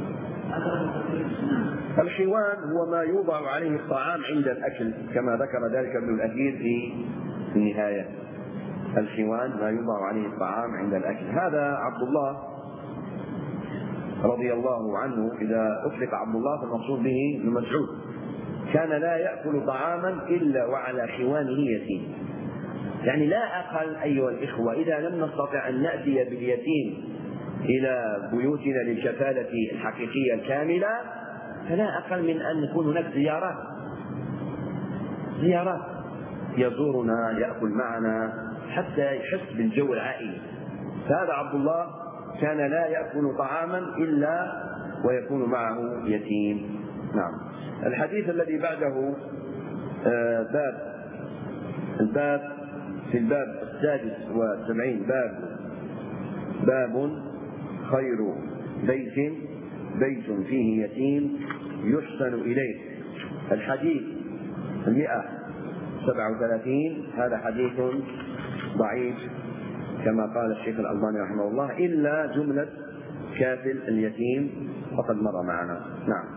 الحوان هو ما يوضع عليه الطعام عند الأكل كما ذكر ذلك ابن الأثير في النهاية. الحوان ما يوضع عليه الطعام عند الأكل. هذا عبد الله رضي الله عنه، إذا أطلق عبد الله فالمقصود به ابن مسعود، كان لا يأكل طعاما إلا وعلى خوانه يتيم. يعني لا أقل أيها الإخوة، إذا لم نستطع أن نأتي باليتيم إلى بيوتنا للكفالة الحقيقية الكاملة، فلا أقل من أن يكون هناك زيارات يزورنا، يأكل معنا حتى يحس بالجو العائلي. فهذا عبد الله كان لا يأكل طعاما إلا ويكون معه يتيم. نعم. الحديث الذي بعده في الباب 76 باب خير بيت فيه يتيم يحسن إليه. الحديث 137 هذا حديث ضعيف كما قال الشيخ الألباني رحمه الله، إلا جملة كافل اليتيم فقد مر معنا. نعم.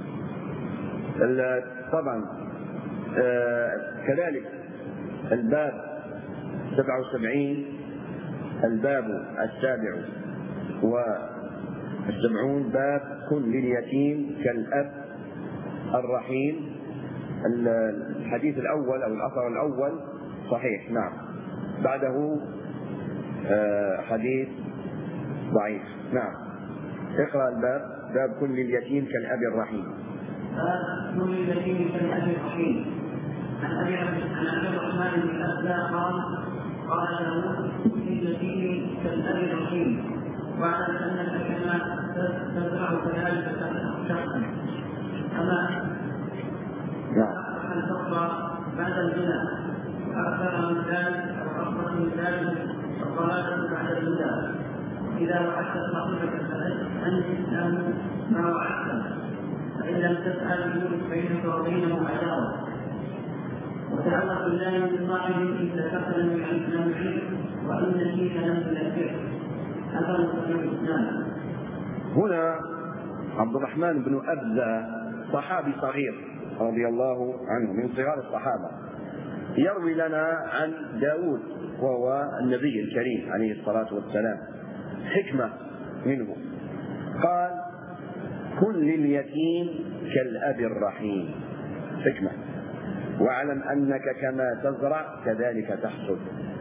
طبعا كذلك الباب 77 الباب 77 باب كن لليتيم كالأب الرحيم. الحديث الأول أو الأثر الأول صحيح. نعم. بعده حديث ضعيف. نعم. اقرأ الباب. باب كن لليتيم كالأب الرحيم. كن لليتيم كالأب الرحيم. عن أبي الرحمن بن أبدا قال له كن لليتيم كالأب الرحيم، واعلم أنك كما تزرع كذلك شخصا. أما أصبح الفقر بعد الغنى أكثر من ذلك أو أكثر من ذلك الضلالة بعد الهدى. إذا وعدت صاحبك فأنت له ما وعدته، فإن لم تفعل يورث بينك وبينه عداوة. وتعلق بالله من صاحب إن ذكرت لم يعيد وإن نسيت لم تذكره. هذا هو الإسلام. هنا عبد الرحمن بن أبزة صحابي صغير رضي الله عنه من صغار الصحابة، يروي لنا عن داود وهو النبي الكريم عليه الصلاة والسلام حكمة منه. قال كن لليتيم كالأب الرحيم. حكمة. واعلم أنك كما تزرع كذلك تحصد.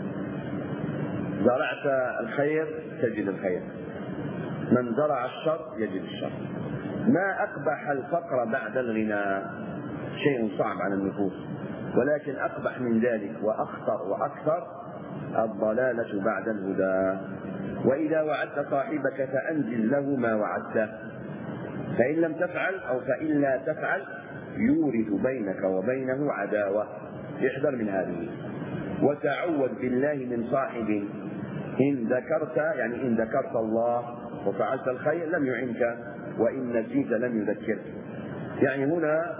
زرعت الخير تجد الخير، من زرع الشر يجد الشر. ما أقبح الفقر بعد الغنى، شيء صعب على النفوس، ولكن أقبح من ذلك وأخطر وأكثر الضلالة بعد الهدى. وإذا وعدت صاحبك فأنزل له ما وعدته، فإن لم تفعل أو فإن لا تفعل يورث بينك وبينه عداوة. احذر من هذه. وتعوذ بالله من صاحب إن ذكرت الله وفعلت الخير لم يعنك، وإن نسيت لم يذكرك. يعني هنا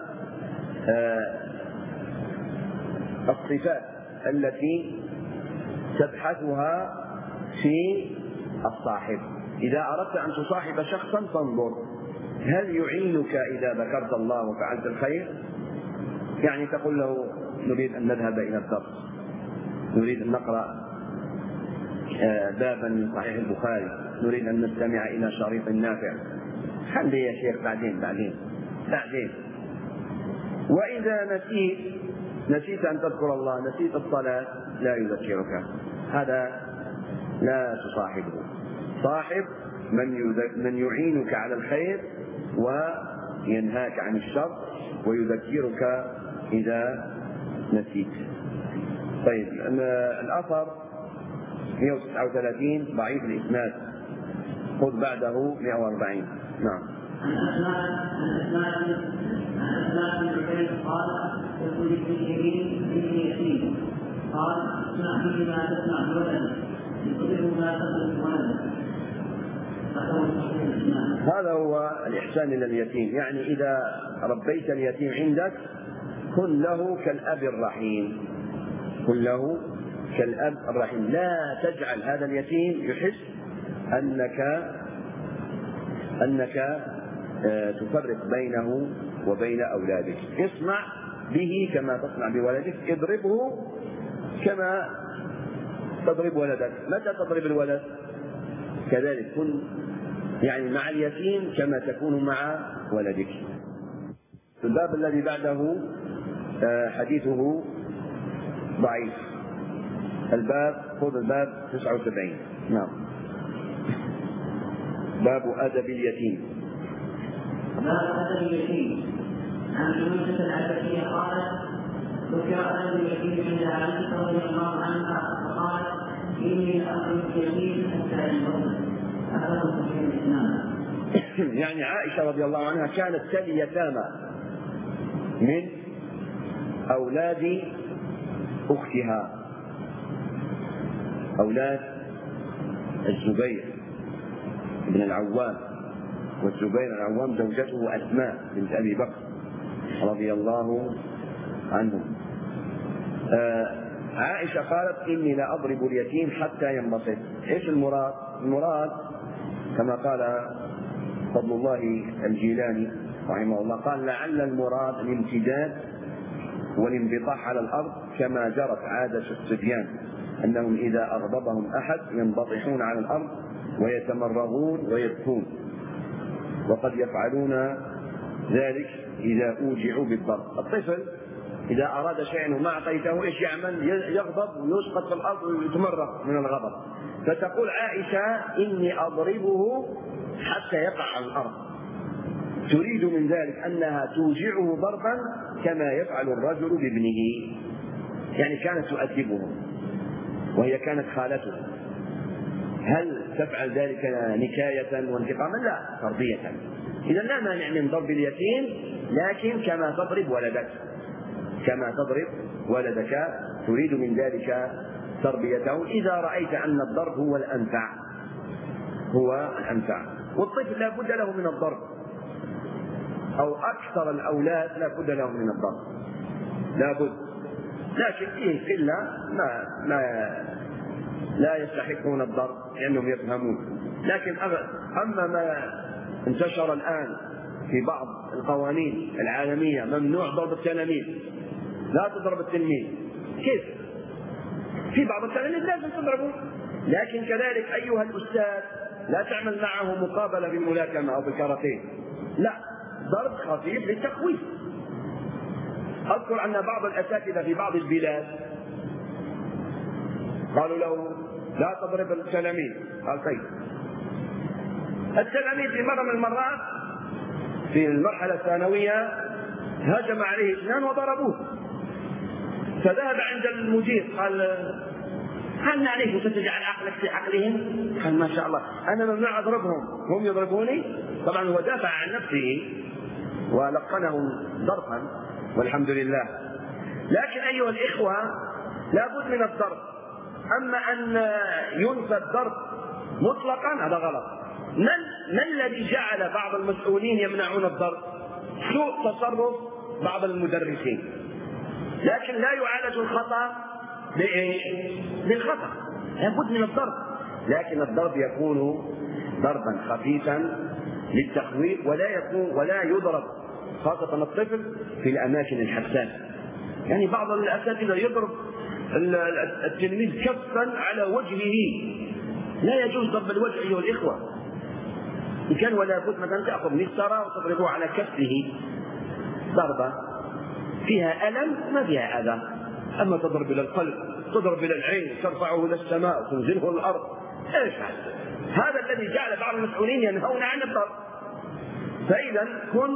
الصفات التي تبحثها في الصاحب. إذا أردت أن تصاحب شخصا فانظر هل يعينك إذا ذكرت الله وفعلت الخير. يعني تقول له نريد أن نذهب إلى الدرس، نريد أن نقرأ بابا من صحيح البخاري، نريد أن نستمع إلى شريط نافع. خلي يا شيخ بعدين. وإذا نسيت أن تذكر الله، نسيت الصلاة، لا يذكرك، هذا لا تصاحبه. صاحب من يعينك على الخير وينهاك عن الشر ويذكرك إذا نسيت. طيب الأثر 139 ضعيف الإسناد، خذ بعده 140. نعم. عن أسماء بن عبيد قال قلت للمشركين إني يتيم قال اسمع به ما تسمع بولدك يصدق ما تسمع بولدك. هذا هو الإحسان إلى اليتيم، يعني إذا ربيت اليتيم عندك كن له كالأب الرحيم، كن له كالأب الرحيم. لا تجعل هذا اليتيم يحس أنك تفرق بينه وبين أولادك. اصنع به كما تصنع بولدك، اضربه كما تضرب ولدك. متى تضرب الولد؟ كذلك كن يعني مع اليتيم كما تكون مع ولدك. الباب الذي بعده حديثه ضعيف. خذ الباب 79. نعم. باب أدب اليتيم. باب أدب اليتيم. عن موسى العباسية قالت ذكر أدب اليتيم عند عائشة رضي الله عنها فقالت إني لأضرب اليتيم حتى يموت. يعني عائشة رضي الله عنها كانت تلي يتامى من أولاد أختها، أولاد الزبير بن العوام، والزبير بن العوام زوجته أسماء بنت أبي بكر رضي الله عنهم. عائشة قالت إني لا أضرب اليتيم حتى ينبسط. إيش المراد؟ المراد كما قال فضل الله الجيلاني رحمه الله، قال لعل المراد الامتداد والانبطاح على الأرض كما جرت عادة الصبيان، أنهم إذا أغضبهم أحد ينبطحون على الأرض ويتمرغون ويبكون، وقد يفعلون ذلك إذا أوجعوا بالضرب. الطفل إذا أراد شيئا وما أعطيته إيش يعمل؟ يغضب ويسقط في الأرض ويتمرغ من الغضب. فتقول عائشة إني أضربه حتى يقع على الأرض، تريد من ذلك أنها توجعه ضربا كما يفعل الرجل بابنه، يعني كانت تؤدبه وهي كانت خالته. هل تفعل ذلك نكاية وانتقاما؟ لا، تربية. إذا لا مانع من ضرب اليتيم، لكن كما تضرب ولدك، كما تضرب ولدك، تريد من ذلك تربيته. إذا رأيت أن الضرب هو الأنفع، والطفل لا بد له من الضرب، أو أكثر الأولاد لا بد له من الضرب، لا بد، لكن فيه قلة لا يستحقون الضرب لأنهم يفهمون. لكن أما ما انتشر الآن في بعض القوانين العالمية، ممنوع ضرب التلاميذ، لا تضرب التلميذ. كيف؟ في بعض التلاميذ لازم تضربه، لكن كذلك أيها الأستاذ لا تعمل معه مقابلة بالملاكمة أو بالكاراتيه، لا، ضرب خفيف للتخويف. أذكر أن بعض الأساتذة في بعض البلاد قالوا له لا تضرب التلاميذ، قال طيب. التلاميذ في مرة من المرات في المرحلة الثانوية هجم عليه اثنان وضربوه، فذهب عند المدير قال هل عليك تجعل عقلك في عقلهم؟ قال ما شاء الله، أنا ممنوع أضربهم هم يضربوني. طبعا هو دافع عن نفسه ولقنهم ضربا والحمد لله. لكن أيها الإخوة لا بد من الضرب. أما أن ينفى الضرب مطلقا هذا غلط. من الذي جعل بعض المسؤولين يمنعون الضرب؟ سوء تصرف بعض المدرسين. لكن لا يعالج الخطأ بالخطأ، لا بد من الضرب، لكن الضرب يكون ضربا خفيفا للتخويف، ولا يضرب خاصة الطفل في الأماكن الحساسة. يعني بعض الأساتذة يضرب التلميذ كفا على وجهه، لا يجوز ضرب الوجه أيها الإخوة. إن كان ولا بد مثلا تأخذ مسطرة وتضربه على كفه ضربة فيها ألم ما فيها أذى. أما تضرب إلى القلب، تضرب إلى العين، ترفعه إلى السماء وتنزله الأرض، إيش هذا الذي جعل بعض المسؤولين ينهون عن الضرب. فإذا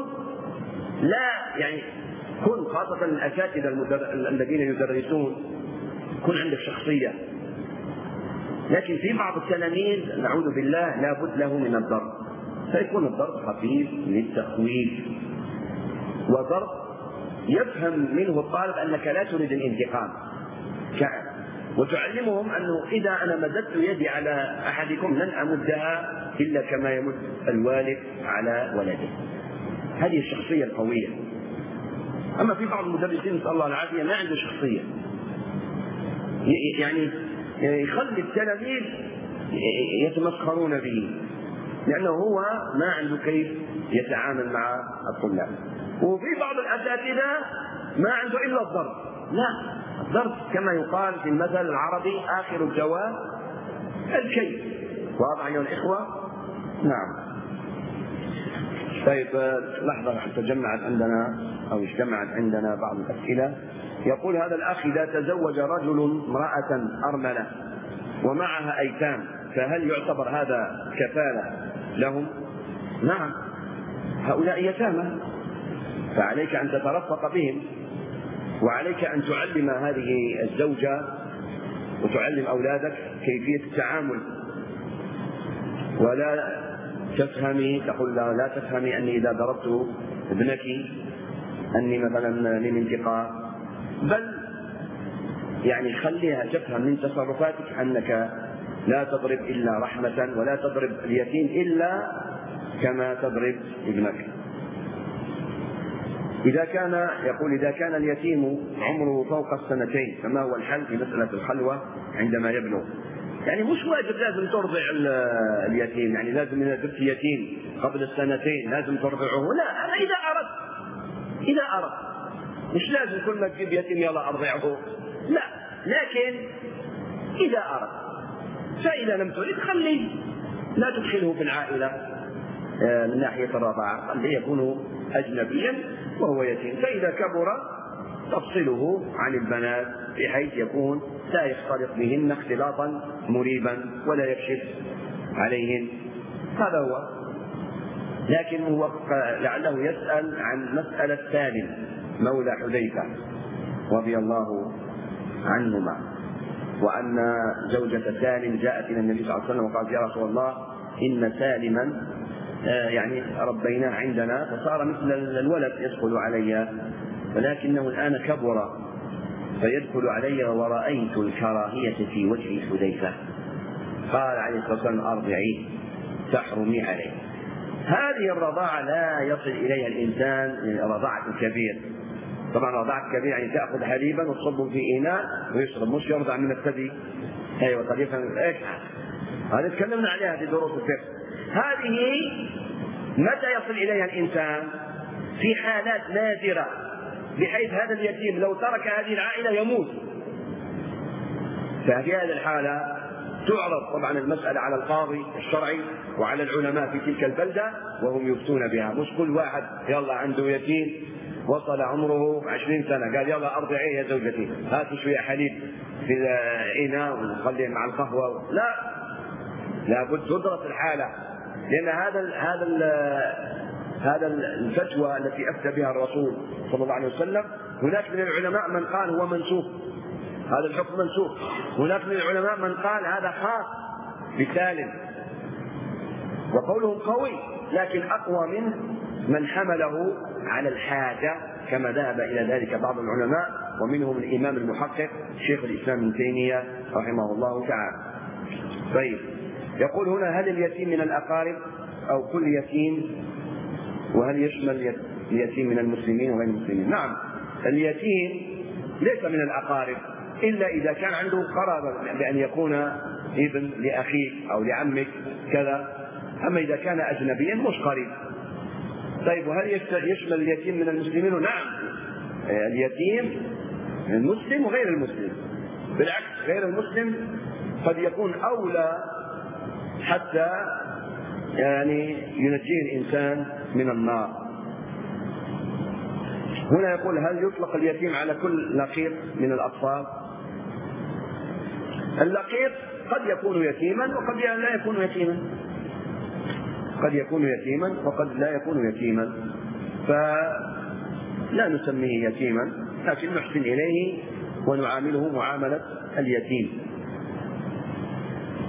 كن خاصة الأساتذة الذين يدرسون، كن عندك شخصية، لكن في بعض التلاميذ نعوذ بالله لا بد له من الضرب، فيكون الضرب خفيف للتخويف، وضرب يفهم منه الطالب أنك لا تريد الانتقام، وتعلمهم أنه إذا أنا مددت يدي على أحدكم لن أمدها إلا كما يمد الوالد على ولده. هذه الشخصية القوية. أما في بعض المدرسين نسأل الله العافية ما عنده شخصية، يعني يخلي التلاميذ يتمسخرون به لأنه هو ما عنده كيف يتعامل مع الطلاب. وفي بعض الأساتذة ما عنده إلا الضرب، لا، الضرب كما يقال في المثل العربي آخر الجواب الكي. واضح أيها الإخوة؟ نعم. طيب لحظة، حتى اجتمعت عندنا بعض الأسئلة. يقول هذا الأخ: إذا تزوج رجل امرأة أرملة ومعها أيتام فهل يعتبر هذا كفالة لهم؟ نعم، هؤلاء يتامى، فعليك أن تترفق بهم، وعليك أن تعلم هذه الزوجة وتعلم أولادك كيفية التعامل، ولا تفهمي، تقول لا تفهمي أني إذا ضربت ابنك أني مثلا للانتقام، بل يعني خليها تفهم من تصرفاتك أنك لا تضرب إلا رحمة، ولا تضرب اليتيم إلا كما تضرب ابنك. إذا كان اليتيم عمره فوق السنتين فما هو الحل في مسألة الخلوة عندما يبلغ؟ يعني مش واجب لازم ترضع اليتيم، يعني لازم إذا جبت يتيم قبل السنتين لازم ترضعه، لا، أنا إذا أردت مش لازم كل ما تجيب يتيم يلا أرضعه، لا، لكن إذا أردت. فإذا لم تريد خليه، لا تدخله في العائلة من ناحية الرضاعة، خليه يكون أجنبيا وهو يتيم. فإذا كبر تفصله عن البنات بحيث يكون لا يختلط بهن اختلاطا مريبا ولا يكشف عليهن، هذا هو. لكن هو لعله يسأل عن مسألة سالم مولى حذيفة رضي الله عنهما، وأن زوجة سالم جاءت إلى النبي صلى الله عليه وسلم وقالت: يا رسول الله إن سالما يعني ربيناه عندنا فصار مثل الولد يدخل علي، ولكنه الآن كبر فيدخل علي ورأيت الكراهية في وجه حذيفة. قال عليه الصلاة والسلام: أرضعيه تحرمي عليه. هذه الرضاعة لا يصل إليها الإنسان رضاعة الكبير. طبعا رضاعة الكبير يعني تأخذ حليبا وتصبه في إناء ويشرب، مش يرضع من الثدي. أيوة، قد يفهم إيش هذا، تكلمنا عليها في دروس الفقه. هذه متى يصل إليها الإنسان؟ في حالات نادرة، بحيث هذا اليتيم لو ترك هذه العائلة يموت. ففي هذه الحالة تعرض طبعا المسألة على القاضي الشرعي وعلى العلماء في تلك البلدة وهم يفتون بها. مش كل واحد يلا عنده يتيم وصل عمره 20 سنة قال يلا أرضعيه يا زوجتي، هاتوا شوية حليب في الإناء وخليه مع القهوة، لا، لابد تدرس الحالة، لأن هذا الفتوى التي أفتى بها الرسول صلى الله عليه وسلم هناك من العلماء من قال هو منسوخ، هذا الحكم منسوخ. هناك من العلماء من قال هذا خاص بسالم، وقولهم قوي لكن أقوى منه من حمله على الحاجة، كما ذهب إلى ذلك بعض العلماء، ومنهم الإمام المحقق شيخ الإسلام ابن تيمية رحمه الله تعالى. طيب، يقول هنا: هل اليتيم من الأقارب أو كل يتيم؟ وهل يشمل اليتيم من المسلمين وغير المسلمين؟ نعم، اليتيم ليس من الأقارب إلا إذا كان عنده قرابة بأن يكون ابن لأخيك أو لعمك كذا، أما إذا كان أجنبيا مش قريب. طيب، وهل يشمل اليتيم من المسلمين؟ نعم، اليتيم المسلم وغير المسلم، بالعكس غير المسلم قد يكون أولى حتى يعني ينجيه الإنسان من النار. هنا يقول: هل يطلق اليتيم على كل لقيط من الأطفال؟ اللقيط قد يكون يتيما وقد لا يكون يتيما، قد يكون يتيما وقد لا يكون يتيما، فلا نسميه يتيما لكن نحسن إليه ونعامله معاملة اليتيم.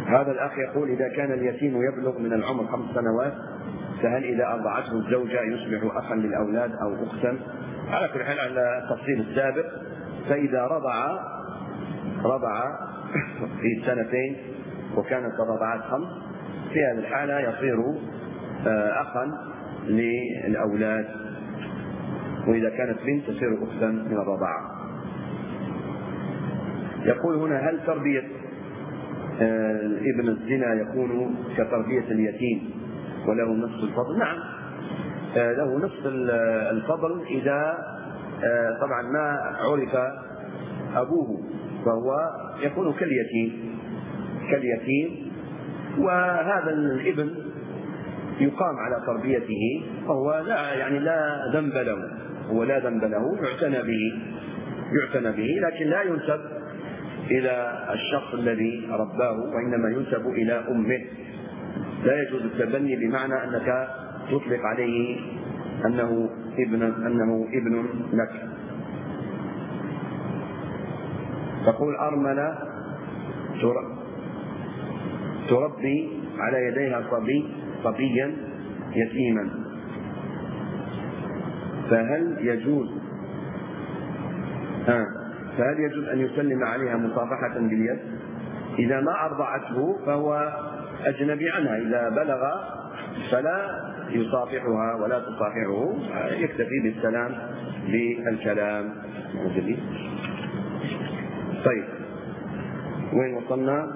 هذا الأخ يقول: إذا كان اليتيم يبلغ من العمر 5 سنوات فهل إذا أرضعته الزوجة يصبح أخا للأولاد أو أختا؟ على كل حال على التفصيل السابق، فإذا رضع في 2 وكانت الرضعات 5 في هذه الحالة يصير أخا للأولاد، وإذا كانت بنت تصير أختا من الرضاعة. يقول هنا: هل تربية ابن الزنا يكون كتربية اليتيم وله نفس الفضل؟ نعم، له نفس الفضل إذا طبعا ما عرف أبوه، فهو يكون كاليتيم، وهذا الابن يقام على تربيته، فهو لا ذنب له، هو لا ذنب له، يعتنى به، لكن لا ينسب إلى الشخص الذي رباه، وإنما ينسب إلى أمه. لا يجوز التبني بمعنى أنك تطلق عليه أنه ابن لك. تقول: أرملة تربي على يديها صبيا يتيما، فهل يجوز أن يسلم عليها مصافحة باليد؟ إذا ما أرضعته فهو أجنبي عنها، إذا بلغ فلا يصافحها ولا تصافحه، يكتفي بالسلام بالكلام. طيب، وين وصلنا؟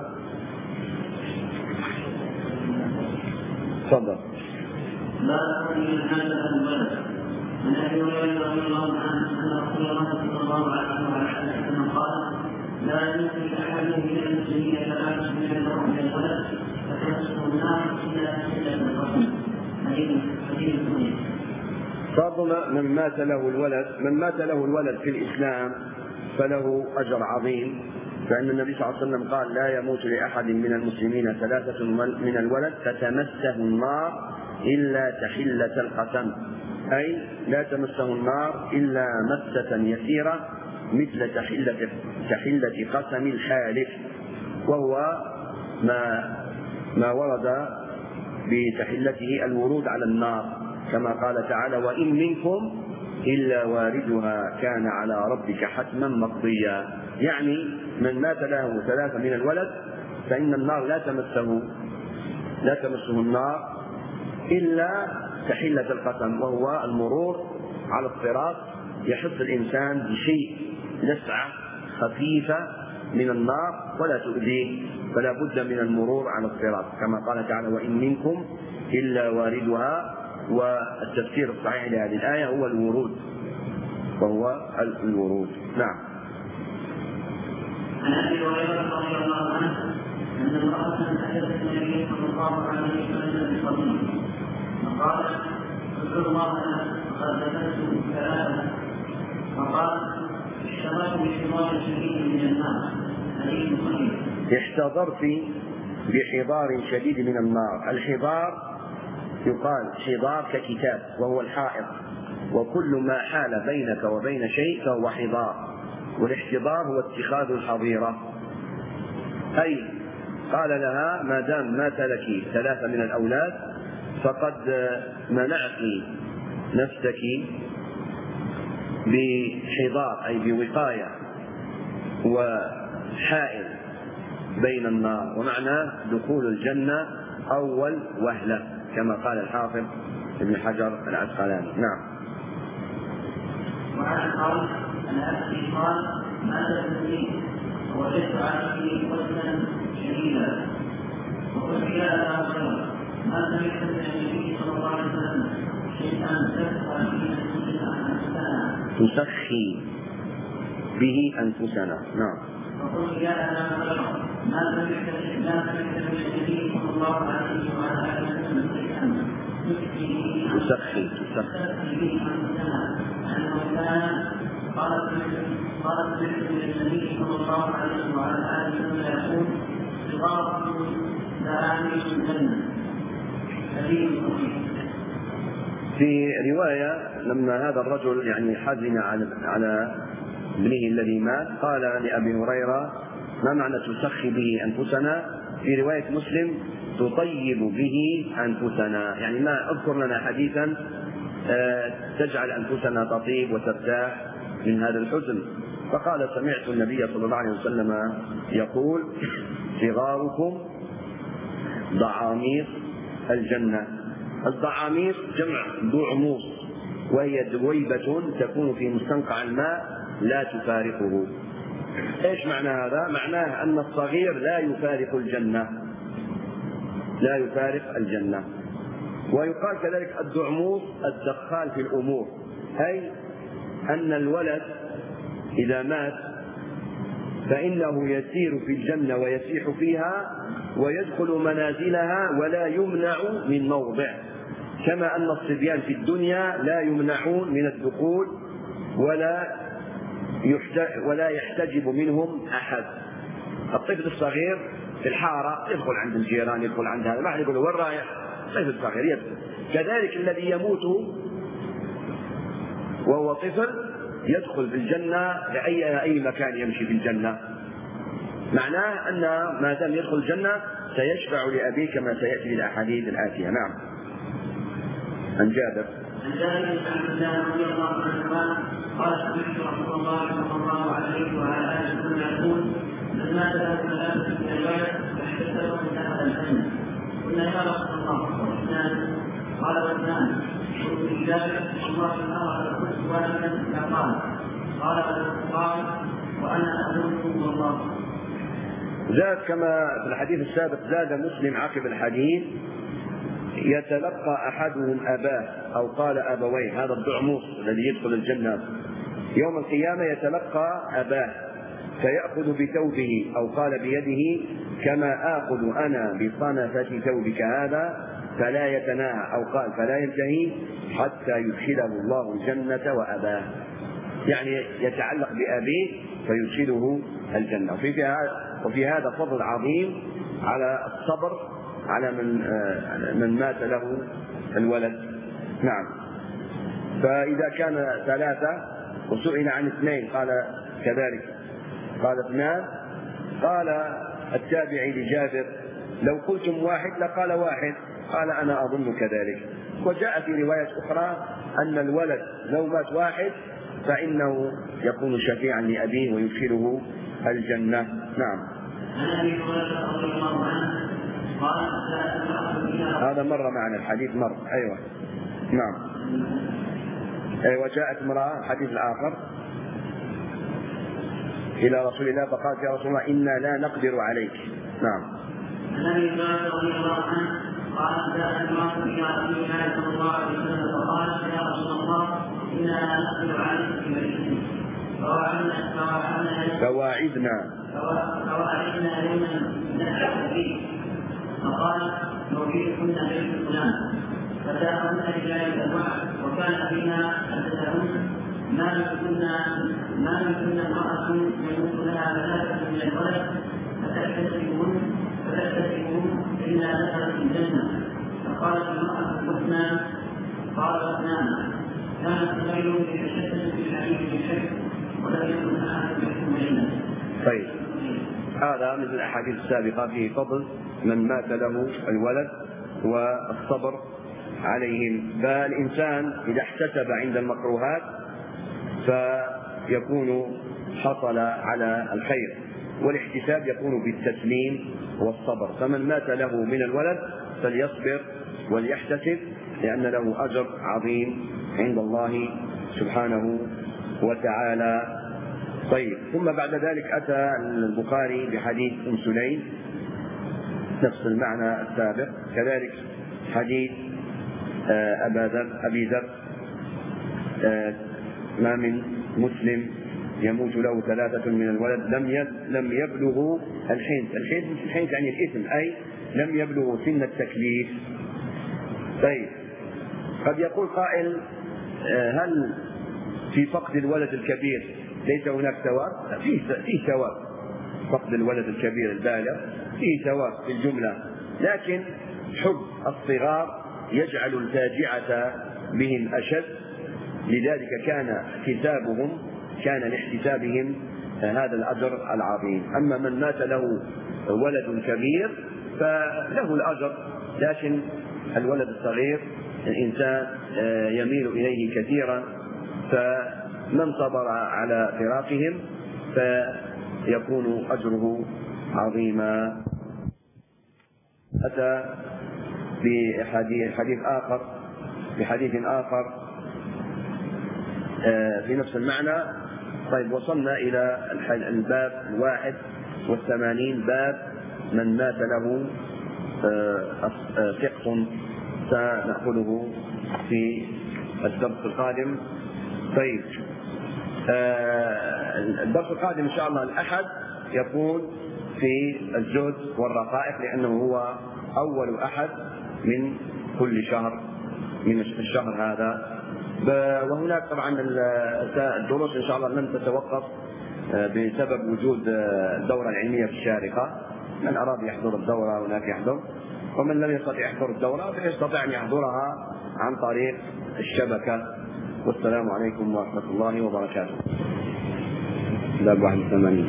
تفضل. لا تقل هذا الولد من ابي هريره رضي الله عنه ان رسول الله صلى الله عليه وسلم قال: لا يمكن احد من المسلمين ثلاثه من الولد فتمسه النار الا بالرحم. فضل من مات له الولد في الإسلام فله أجر عظيم، فإن النبي صلى الله عليه وسلم قال: لا يموت لأحد من المسلمين 3 من الولد فتمسه النار إلا تحلة القسم، أي لا تمسه النار إلا مسة يسيرة مثل تحلة قسم الحالف، وهو ما ورد بتحلته الورود على النار، كما قال تعالى: وإن منكم إلا واردها كان على ربك حتما مقضيا. يعني من مات له 3 من الولد فإن النار لا تمسه النار إلا تحلة القسم، وهو المرور على الصراط، يحس الإنسان بشيء لسعة خفيفة من النار ولا تؤذيه، فلا بد من المرور على الصراط، كما قال تعالى: وإن منكم إلا واردها. والتفسير الصحيح لهذه الآية هو الورود، نعم. عن ابي هريره رضي الله عنه ان امراه اتت النبي صلى الله عليه وسلم بصبي فقالت: ادعو الله لنا فقد ذكرت 3، فقال: اشتريت بحمار شديد من النار. احتضرت بحضار شديد من النار. الحضار يقال حضار ككتاب، وهو الحائط، وكل ما حال بينك وبين شيء فهو حضار، والاحتضار هو اتخاذ الحظيرة. أي قال لها: ما دام مات لك 3 من الأولاد فقد منعت نفسك بحضار، أي بوقاية وحائل بين النار، ومعنى دخول الجنة أول وهلة، كما قال الحافظ ابن حجر العسقلاني. نعم. وعن قول الأبي قال: ماذا تريد؟ ووجدت عليه وزنا شديدا، وقلت: يا أبا هريرة، ما سمعت من النبي صلى الله عليه وسلم شيئا تسخي به أنفسنا. نعم. وقلت: يا أبا هريرة، ما سمعت من النبي صلى الله عليه وعلى آله وسلم شيئا تسخي به أنفسنا عنه كان. قالت النبي صلى الله عليه وعلى آله وسلم يقول: صغار دعاني الجنة. في رواية لما هذا الرجل حزن على ابنه الذي مات، قال لأبي هريرة: ما معنى تسخي به أنفسنا؟ في رواية مسلم تطيب به أنفسنا، يعني ما اذكر لنا حديثا تجعل أنفسنا تطيب وترتاح من هذا الحزن. فقال سمعت النبي صلى الله عليه وسلم يقول صغاركم ضعامير الجنة. الضعامير جمع ضعموس، وهي دويبة تكون في مستنقع الماء لا تفارقه. ايش معنى هذا؟ معناه أن الصغير لا يفارق الجنة، لا يفارق الجنة. ويقال كذلك الدعموس الدخال في الأمور، أي أن الولد إذا مات فإنه يسير في الجنة ويسيح فيها ويدخل منازلها ولا يمنع من موضع، كما أن الصبيان في الدنيا لا يمنعون من الدخول ولا يحتجب منهم أحد. الطفل الصغير في الحارة يدخل عند الجيران، يدخل عند هذا، ما يقول وين رايح؟ طفل صغير يدخل. كذلك الذي يموت وهو طفل يدخل في الجنة لأي مكان يمشي في الجنة. معناه أن ما دام يدخل الجنة سيشفع لأبيه كما سيأتي في الأحاديث الآتية. نعم. عن جابر بن عبد الله رضي الله عنهما قال سمعت رسول الله صلى الله عليه وعلى آله وسلم يقول من مات له ثلاثة من الولد فاحتسبه تحت الجنة. قلنا يا رسول الله واثنان؟ قال واثنان. قلت لجابر الله أمر كل واحدا قال وأنا أظنه والله. زاد كما في الحديث السابق، زاد مسلم عقب الحديث يتلقى أحدهم أباه أو قال أبويه. هذا الضعموس الذي يدخل الجنة يوم القيامة يتلقى أباه فيأخذ بثوبه أو قال بيده كما آخذ أنا بصنفة ثوبك هذا، فلا يتناهى أو قال فلا ينتهي حتى يدخله الله الجنة وأباه، يعني يتعلق بأبيه فيدخله الجنة. وفي هذا فضل عظيم على الصبر على من مات له الولد. نعم. فإذا كان ثلاثة وسئل عن اثنين قال كذلك، قال اثنان. قال التابعي لجابر لو قلتم واحد لقال واحد، قال أنا أظن كذلك. وجاء في رواية أخرى أن الولد لو مات واحد فإنه يكون شفيعا لأبيه ويدخله الجنة. نعم. هذا مر معنا الحديث مر. أيوة. نعم. أيوة. جاءت امرأة الحديث الآخر إلى رسول الله فقالت يا رسول الله إنا لا نقدر عليك. نعم. النبي رضي الله عنه قال جاء المرأة إلى رسول الله صلى الله عليه وسلم فقالت يا رسول الله إنا لا نقدر عليك في بيتنا فواعدنا يوما نسعد فيه، فقال موعدكن بيت فلان، فجاءهن رجال الوعد وكان فينا حدثهن ما يمكن امرأة يموت لها ثلاثة من الولد فتحتسبهن إلا دخلت الجنة. فقالت المرأة الاثنان، قال اثنان. كانت غير يتشدد في الحديث بالشك ولم يكن أحد يحكم بينه. طيب، هذا مثل الأحاديث السابقة فيه فضل من مات له الولد والصبر عليهم. فالإنسان إذا احتسب عند المكروهات فيكون حصل على الخير، والاحتساب يكون بالتسليم والصبر. فمن مات له من الولد فليصبر وليحتسب لأن له أجر عظيم عند الله سبحانه وتعالى. طيب، ثم بعد ذلك أتى البخاري بحديث أم سليم نفس المعنى السابق، كذلك حديث أبي ذر ما من مسلم يموت له ثلاثة من الولد لم يبلغوا الحنث يعني الإثم، أي لم يبلغوا سن التكليف. طيب، قد يقول قائل هل في فقد الولد الكبير ليس هناك ثواب؟ فيه ثواب، فقد الولد الكبير البالغ فيه ثواب في الجملة، لكن حب الصغار يجعل الفاجعة بهم أشد، لذلك كان لاحتسابهم هذا الأجر العظيم. أما من مات له ولد كبير فله الأجر، لكن الولد الصغير الإنسان يميل إليه كثيرا، فمن صبر على فراقهم فيكون أجره عظيما. أتى بحديث آخر في نفس المعنى. طيب، وصلنا إلى الباب 81، باب من مات له سقط، سنأخذه في الدرس القادم. طيب، الدرس القادم إن شاء الله الأحد يكون في الزهد والرقائق، لأنه هو أول أحد من كل شهر من الشهر هذا. وهناك طبعا الدروس إن شاء الله لن تتوقف بسبب وجود الدورة العلمية في الشارقة. من أراد يحضر الدورة هناك يحضر، ومن لم يستطع يحضر الدورة فيستطيع أن يحضرها عن طريق الشبكة. والسلام عليكم ورحمة الله وبركاته. باب 81.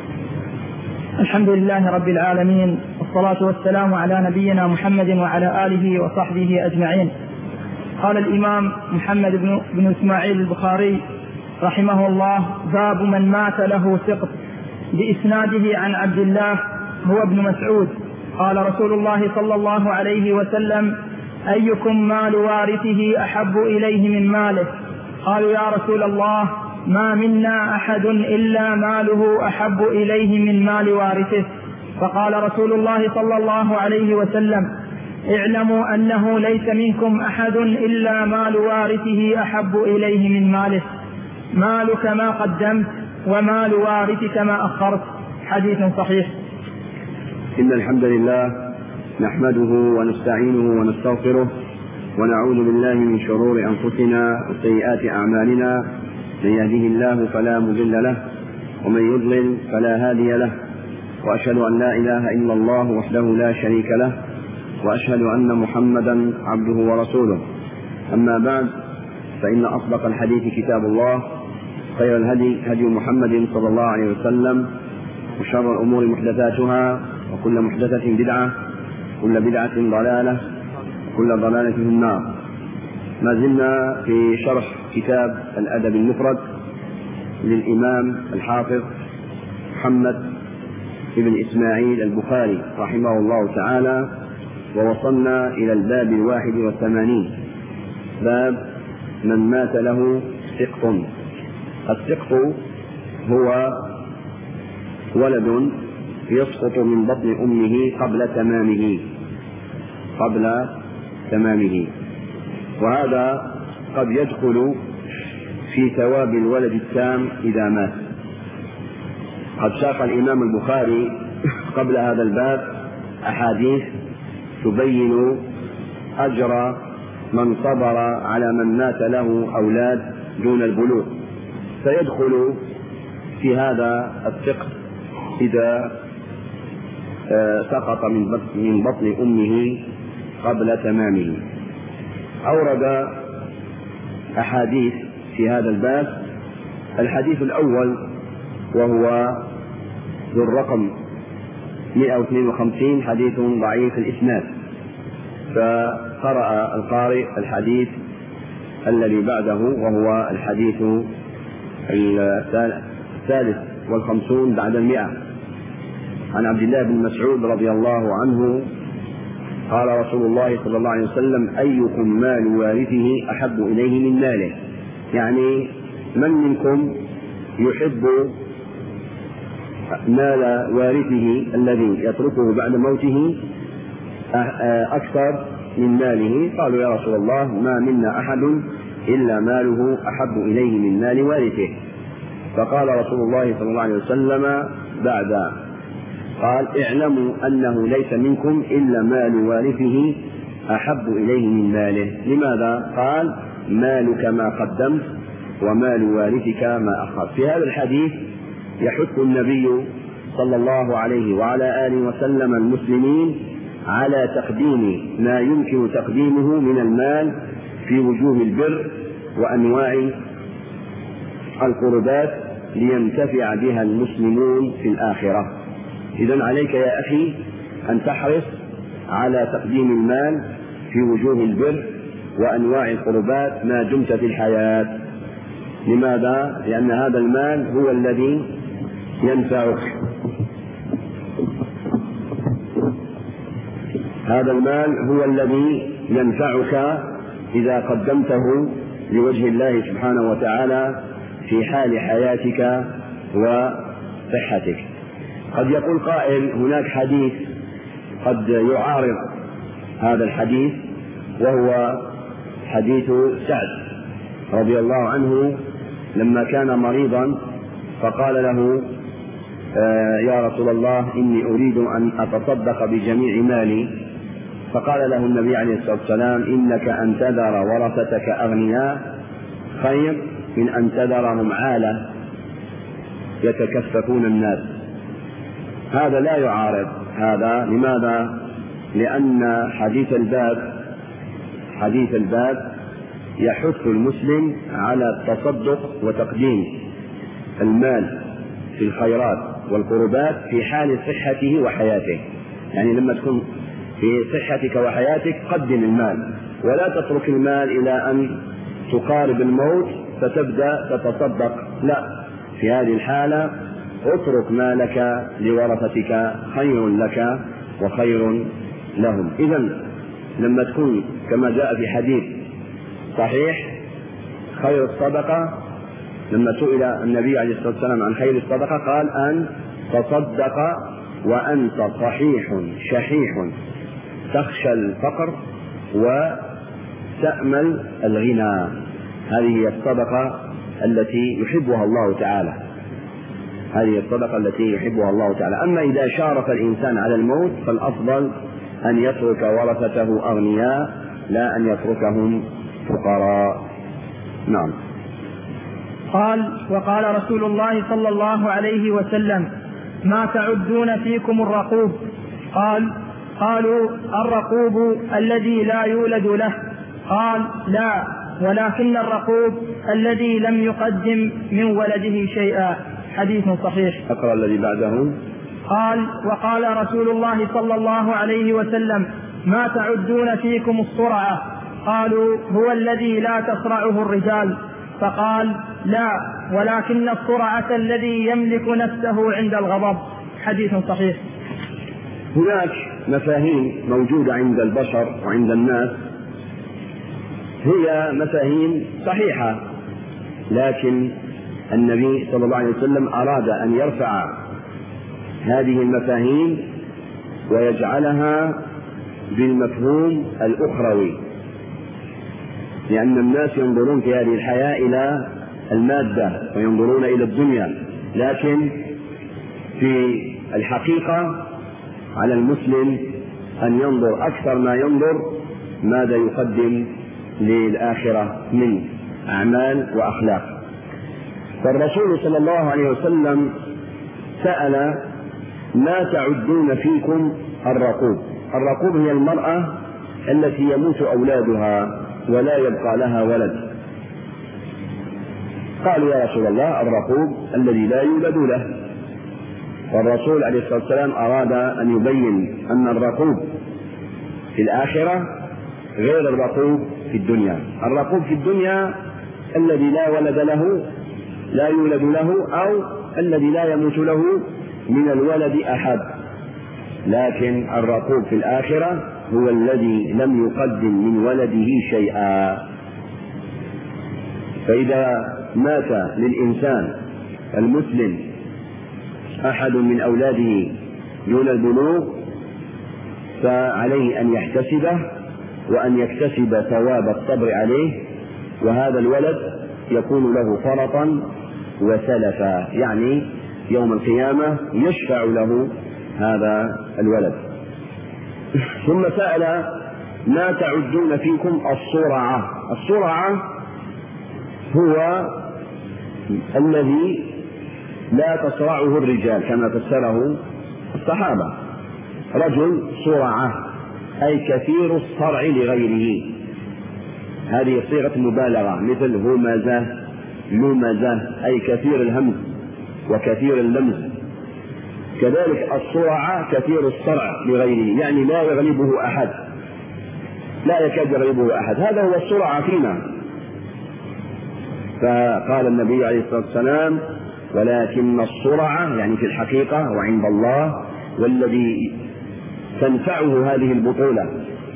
الحمد لله رب العالمين، والصلاة والسلام على نبينا محمد وعلى آله وصحبه أجمعين. قال الإمام محمد بن إسماعيل البخاري رحمه الله: باب من مات له سقط، بإسناده عن عبد الله هو ابن مسعود قال رسول الله صلى الله عليه وسلم: أيكم مال وارثه أحب إليه من ماله؟ قالوا: يا رسول الله، ما منا أحد إلا ماله أحب إليه من مال وارثه. فقال رسول الله صلى الله عليه وسلم: اعلموا أنه ليس منكم أحد إلا مال وارثه أحب إليه من ماله، مالك ما قدمت ومال وارثك ما أخرت. حديث صحيح. إن الحمد لله نحمده ونستعينه ونستغفره، ونعوذ بالله من شرور أنفسنا وسيئات أعمالنا، من يهده الله فلا مضل له، ومن يضلل فلا هادي له، وأشهد أن لا إله إلا الله وحده لا شريك له، وأشهد أن محمدا عبده ورسوله. أما بعد، فإن أصدق الحديث كتاب الله، خير الهدي هدي محمد صلى الله عليه وسلم، وشر الأمور محدثاتها، وكل محدثة بدعة، كل بدعة ضلالة، كل ضلالة في النار. ما زلنا في شرح كتاب الأدب المفرد للإمام الحافظ محمد بن إسماعيل البخاري رحمه الله تعالى، ووصلنا إلى الباب 81، باب من مات له سقط. السقط هو ولد يسقط من بطن أمه قبل تمامه، وهذا قد يدخل في ثواب الولد التام إذا مات. قد ساق الإمام البخاري قبل هذا الباب أحاديث تبين أجر من صبر على من مات له أولاد دون البلوغ، فيدخل في هذا السقط إذا سقط من بطن أمه قبل تمامه. أورد أحاديث في هذا الباب. الحديث الأول وهو ذو الرقم 152، حديث ضعيف الإسناد، فقرأ القارئ الحديث الذي بعده وهو الحديث 53 بعد 100، عن عبد الله بن مسعود رضي الله عنه قال رسول الله صلى الله عليه وسلم: أيكم مال وارثه أحب إليه من ماله؟ يعني من منكم يحب مال وارثه الذي يتركه بعد موته أكثر من ماله؟ قالوا: يا رسول الله، ما منا أحد إلا ماله أحب إليه من مال وارثه. فقال رسول الله صلى الله عليه وسلم بعد قال: اعلموا أنه ليس منكم إلا مال وارثه أحب إليه من ماله. لماذا؟ قال: مالك ما قدمت ومال وارثك ما أخرت. في هذا الحديث يحث النبي صلى الله عليه وعلى آله وسلم المسلمين على تقديم ما يمكن تقديمه من المال في وجوه البر وأنواع القربات لينتفع بها المسلمون في الآخرة. إذن عليك يا أخي أن تحرص على تقديم المال في وجوه البر وأنواع القربات ما دمت في الحياة. لماذا؟ لأن هذا المال هو الذي ينفعك، هذا المال هو الذي ينفعك إذا قدمته لوجه الله سبحانه وتعالى في حال حياتك وصحتك. قد يقول قائل هناك حديث قد يعارض هذا الحديث، وهو حديث سعد رضي الله عنه لما كان مريضا فقال له يا رسول الله إني أريد أن أتصدق بجميع مالي، فقال له النبي عليه الصلاة والسلام إنك أن تذر ورثتك أغنياء خير من أن تذرهم عالة يتكففون الناس. هذا لا يعارض هذا. لماذا؟ لأن حديث الباب يحث المسلم على التصدق وتقديم المال في الخيرات والقربات في حال صحته وحياته. يعني لما تكون في صحتك وحياتك قدم المال، ولا تترك المال إلى أن تقارب الموت فتبدأ تتصدق، لا، في هذه الحالة اترك مالك لورثتك خير لك وخير لهم. إذن لما تكون كما جاء في حديث صحيح خير الصدقة، لما سئل النبي عليه الصلاة والسلام عن خير الصدقة قال أن تصدق وأنت صحيح شحيح تخشى الفقر وتأمل الغنى. هذه هي الصدقة التي يحبها الله تعالى، هذه الصدقة التي يحبها الله تعالى. أما إذا شارف الإنسان على الموت فالأفضل أن يترك ورثته أغنياء لا أن يتركهم فقراء. نعم. قال وقال رسول الله صلى الله عليه وسلم ما تعدون فيكم الرقوب؟ قالوا الرقوب الذي لا يولد له. قال لا، ولكن الرقوب الذي لم يقدم من ولده شيئا. حديث صحيح. أقرأ الذي بعده. قال وقال رسول الله صلى الله عليه وسلم ما تعدون فيكم الصرعة؟ قالوا هو الذي لا تصرعه الرجال. فقال لا، ولكن الصرعة الذي يملك نفسه عند الغضب. حديث صحيح. هناك مفاهيم موجودة عند البشر وعند الناس هي مفاهيم صحيحة، لكن النبي صلى الله عليه وسلم أراد أن يرفع هذه المفاهيم ويجعلها بالمفهوم الأخروي، لأن الناس ينظرون في هذه الحياة إلى المادة وينظرون إلى الدنيا، لكن في الحقيقة على المسلم أن ينظر أكثر ما ينظر ماذا يقدم للآخرة من أعمال وأخلاق. فالرسول صلى الله عليه وسلم سأل ما تعدون فيكم الرقوب؟ الرقوب هي المرأة التي يموت أولادها ولا يبقى لها ولد. قالوا يا رسول الله الرقوب الذي لا يولد له. والرسول عليه الصلاة والسلام أراد أن يبين أن الرقوب في الآخرة غير الرقوب في الدنيا. الرقوب في الدنيا الذي لا ولد له، لا يولد له، أو الذي لا يموت له من الولد أحد، لكن الرقوب في الآخرة هو الذي لم يقدم من ولده شيئا. فإذا مات للإنسان المسلم أحد من أولاده دون البلوغ فعليه أن يحتسبه وأن يكتسب ثواب الصبر عليه، وهذا الولد يكون له فرطا وسلفا، يعني يوم القيامة يشفع له هذا الولد. ثم سأل ما تعدون فيكم الصرعة؟ الصرعة هو الذي لا تصرعه الرجال كما فسره الصحابة. رجل صرعة أي كثير الصرع لغيره، هذه صيغة مبالغة، مثل همزة، لمزة أي كثير الهمز وكثير اللمز. كذلك الصرع كثير الصرع لغيره، يعني لا يغلبه أحد، لا يكاد يغلبه أحد، هذا هو الصرع فينا. فقال النبي عليه الصلاة والسلام: ولكن الصرع يعني في الحقيقة وعند الله، والذي تنفعه هذه البطولة.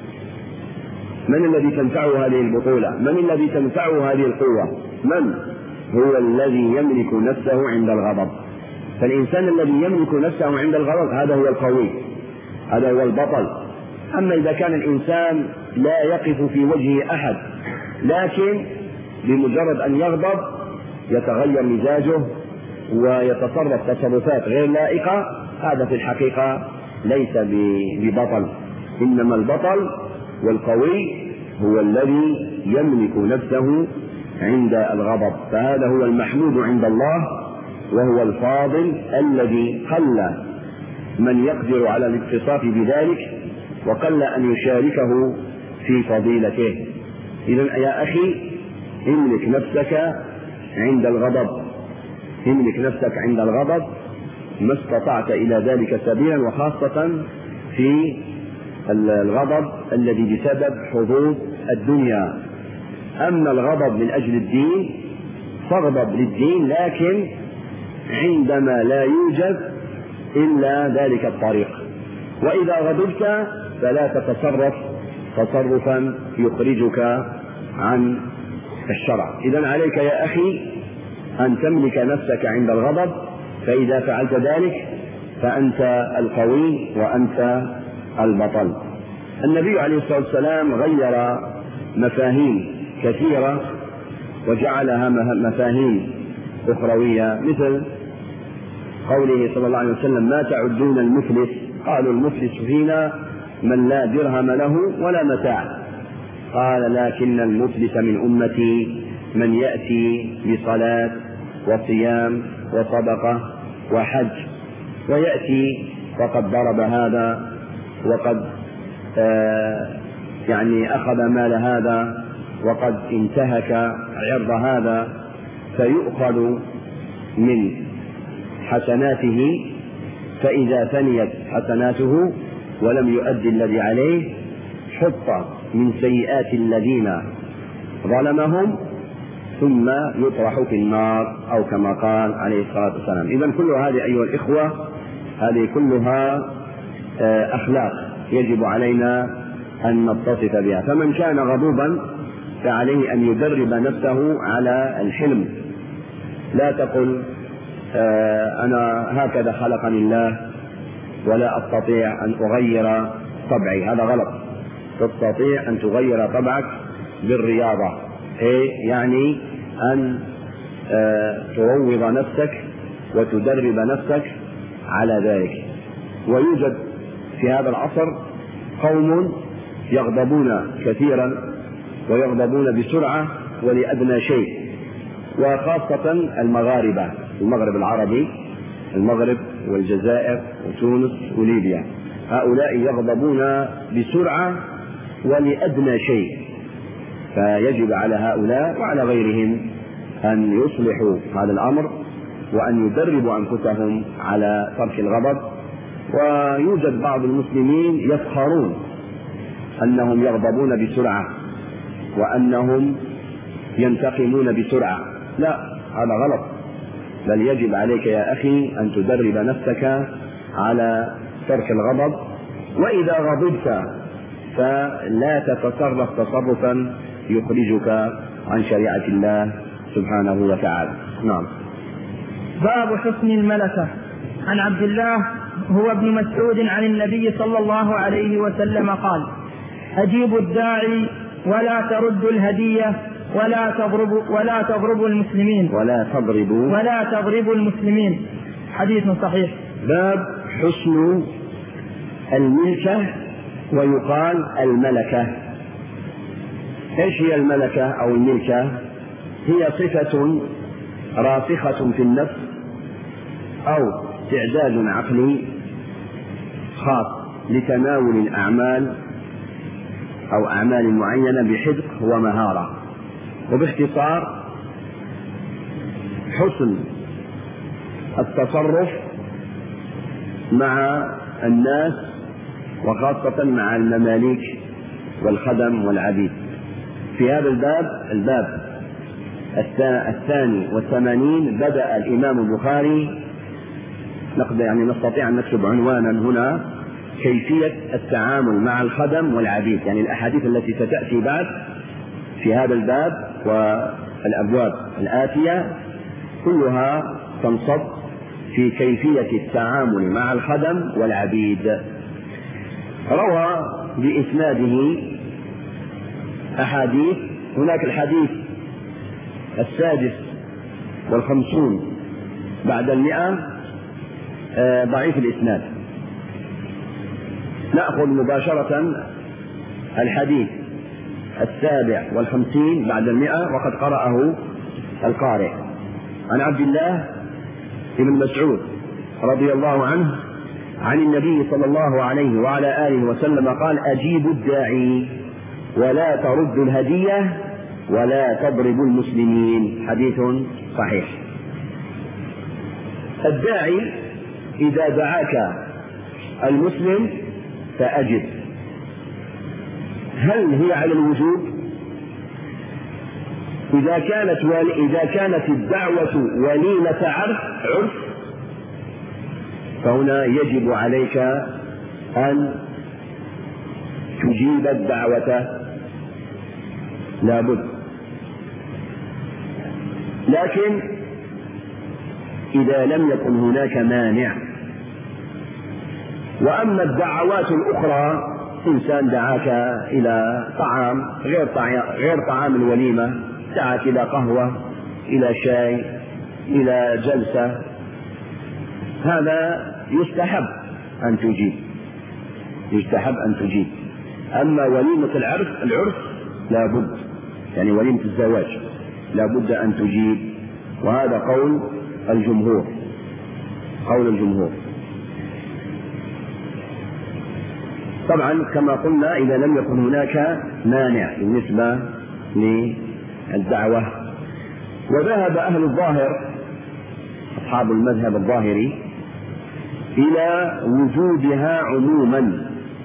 من الذي تنفعه هذه البطولة؟ من الذي تنفعه هذه القوة؟ من هو الذي يملك نفسه عند الغضب؟ فالإنسان الذي يملك نفسه عند الغضب هذا هو القوي، هذا هو البطل. أما إذا كان الإنسان لا يقف في وجه أحد، لكن بمجرد أن يغضب يتغير مزاجه ويتصرف تصرفات غير لائقة، هذا في الحقيقة ليس ببطل. إنما البطل والقوي هو الذي يملك نفسه عند الغضب، فهذا هو المحمود عند الله، وهو الفاضل الذي قل من يقدر على الاتصاف بذلك وقل أن يشاركه في فضيلته. إذن يا أخي املك نفسك عند الغضب، املك نفسك عند الغضب ما استطعت إلى ذلك سبيلا، وخاصة في الغضب الذي بسبب حظوظ الدنيا. أما الغضب من أجل الدين فاغضب للدين، لكن عندما لا يوجد إلا ذلك الطريق. وإذا غضبت فلا تتصرف تصرفا يخرجك عن الشرع. إذن عليك يا أخي أن تملك نفسك عند الغضب، فإذا فعلت ذلك فأنت القوي وأنت البطل. النبي عليه الصلاة والسلام غير مفاهيم كثيرة وجعلها مفاهيم أخروية، مثل قوله صلى الله عليه وسلم: ما تعدون المفلس؟ قالوا: المفلس فينا من لا درهم له ولا متاع. قال: لكن المفلس من أمتي من يأتي بصلاة وصيام وصدقة وحج، ويأتي وقد ضرب هذا وقد يعني أخذ مال هذا وقد انتهك عرض هذا، فيؤخذ من حسناته، فإذا فنيت حسناته ولم يؤدي الذي عليه حط من سيئات الذين ظلمهم ثم يطرح في النار، أو كما قال عليه الصلاة والسلام. إذن كل هذه أيها الإخوة هذه كلها أخلاق يجب علينا أن نتصف بها. فمن كان غضوبا فعليه أن يدرب نفسه على الحلم. لا تقل أنا هكذا خلقني الله ولا أستطيع أن أغير طبعي، هذا غلط. تستطيع أن تغير طبعك بالرياضة، يعني أن تروض نفسك وتدرب نفسك على ذلك. ويوجد في هذا العصر قوم يغضبون كثيرا ويغضبون بسرعة ولأدنى شيء، وخاصة المغاربة، المغرب العربي، المغرب والجزائر وتونس وليبيا، هؤلاء يغضبون بسرعة ولأدنى شيء. فيجب على هؤلاء وعلى غيرهم أن يصلحوا هذا الأمر وأن يدربوا أنفسهم على ترك الغضب. ويوجد بعض المسلمين يفخرون أنهم يغضبون بسرعة وأنهم ينتقمون بسرعة، لا، هذا غلط. بل يجب عليك يا أخي أن تدرب نفسك على ترك الغضب، وإذا غضبت فلا تتصرف تصرفا يخرجك عن شريعة الله سبحانه وتعالى. نعم. باب حسن الملكة. عن عبد الله هو ابن مسعود عن النبي صلى الله عليه وسلم قال: أجيبوا الداعي ولا تردوا الهدية ولا تضربوا المسلمين ولا تضربوا المسلمين. حديث صحيح. باب حسن الملكة، ويقال الملكة. ايش هي الملكة او الملكة؟ هي صفة راسخة في النفس او استعداد عقلي خاص لتناول الأعمال أو أعمال معينة بحذق ومهارة. وباختصار حسن التصرف مع الناس وخاصة مع المماليك والخدم والعبيد. في هذا الباب 82 بدأ الإمام البخاري نستطيع أن نكتب عنوانا هنا: كيفية التعامل مع الخدم والعبيد. يعني الأحاديث التي ستأتي بعد في هذا الباب والأبواب الآتية كلها تنصب في كيفية التعامل مع الخدم والعبيد. روى بإسناده أحاديث. هناك الحديث 56 بعد 100 ضعيف الإسناد. نأخذ مباشرة الحديث 57 بعد 100 وقد قرأه القارئ. عن عبد الله بن مسعود رضي الله عنه عن النبي صلى الله عليه وعلى آله وسلم قال: أجيبوا الداعي ولا تردوا الهدية ولا تضربوا المسلمين. حديث صحيح. الداعي إذا دعاك المسلم فأجب. هل هي على الوجوب؟ إذا كانت الدعوة وليمة عرف فهنا يجب عليك أن تجيب الدعوة لابد. لكن إذا لم يكن هناك مانع. وأما الدعوات الأخرى، إنسان دعاك إلى طعام غير طعام الوليمة، دعاك إلى قهوة، إلى شاي، إلى جلسة، هذا يستحب أن تجيب. أما وليمة العرس لابد، يعني وليمة الزواج لابد أن تجيب، وهذا قول الجمهور. طبعا كما قلنا إذا لم يكن هناك مانع بالنسبة للدعوة. وذهب أهل الظاهر أصحاب المذهب الظاهري إلى وجودها عموما،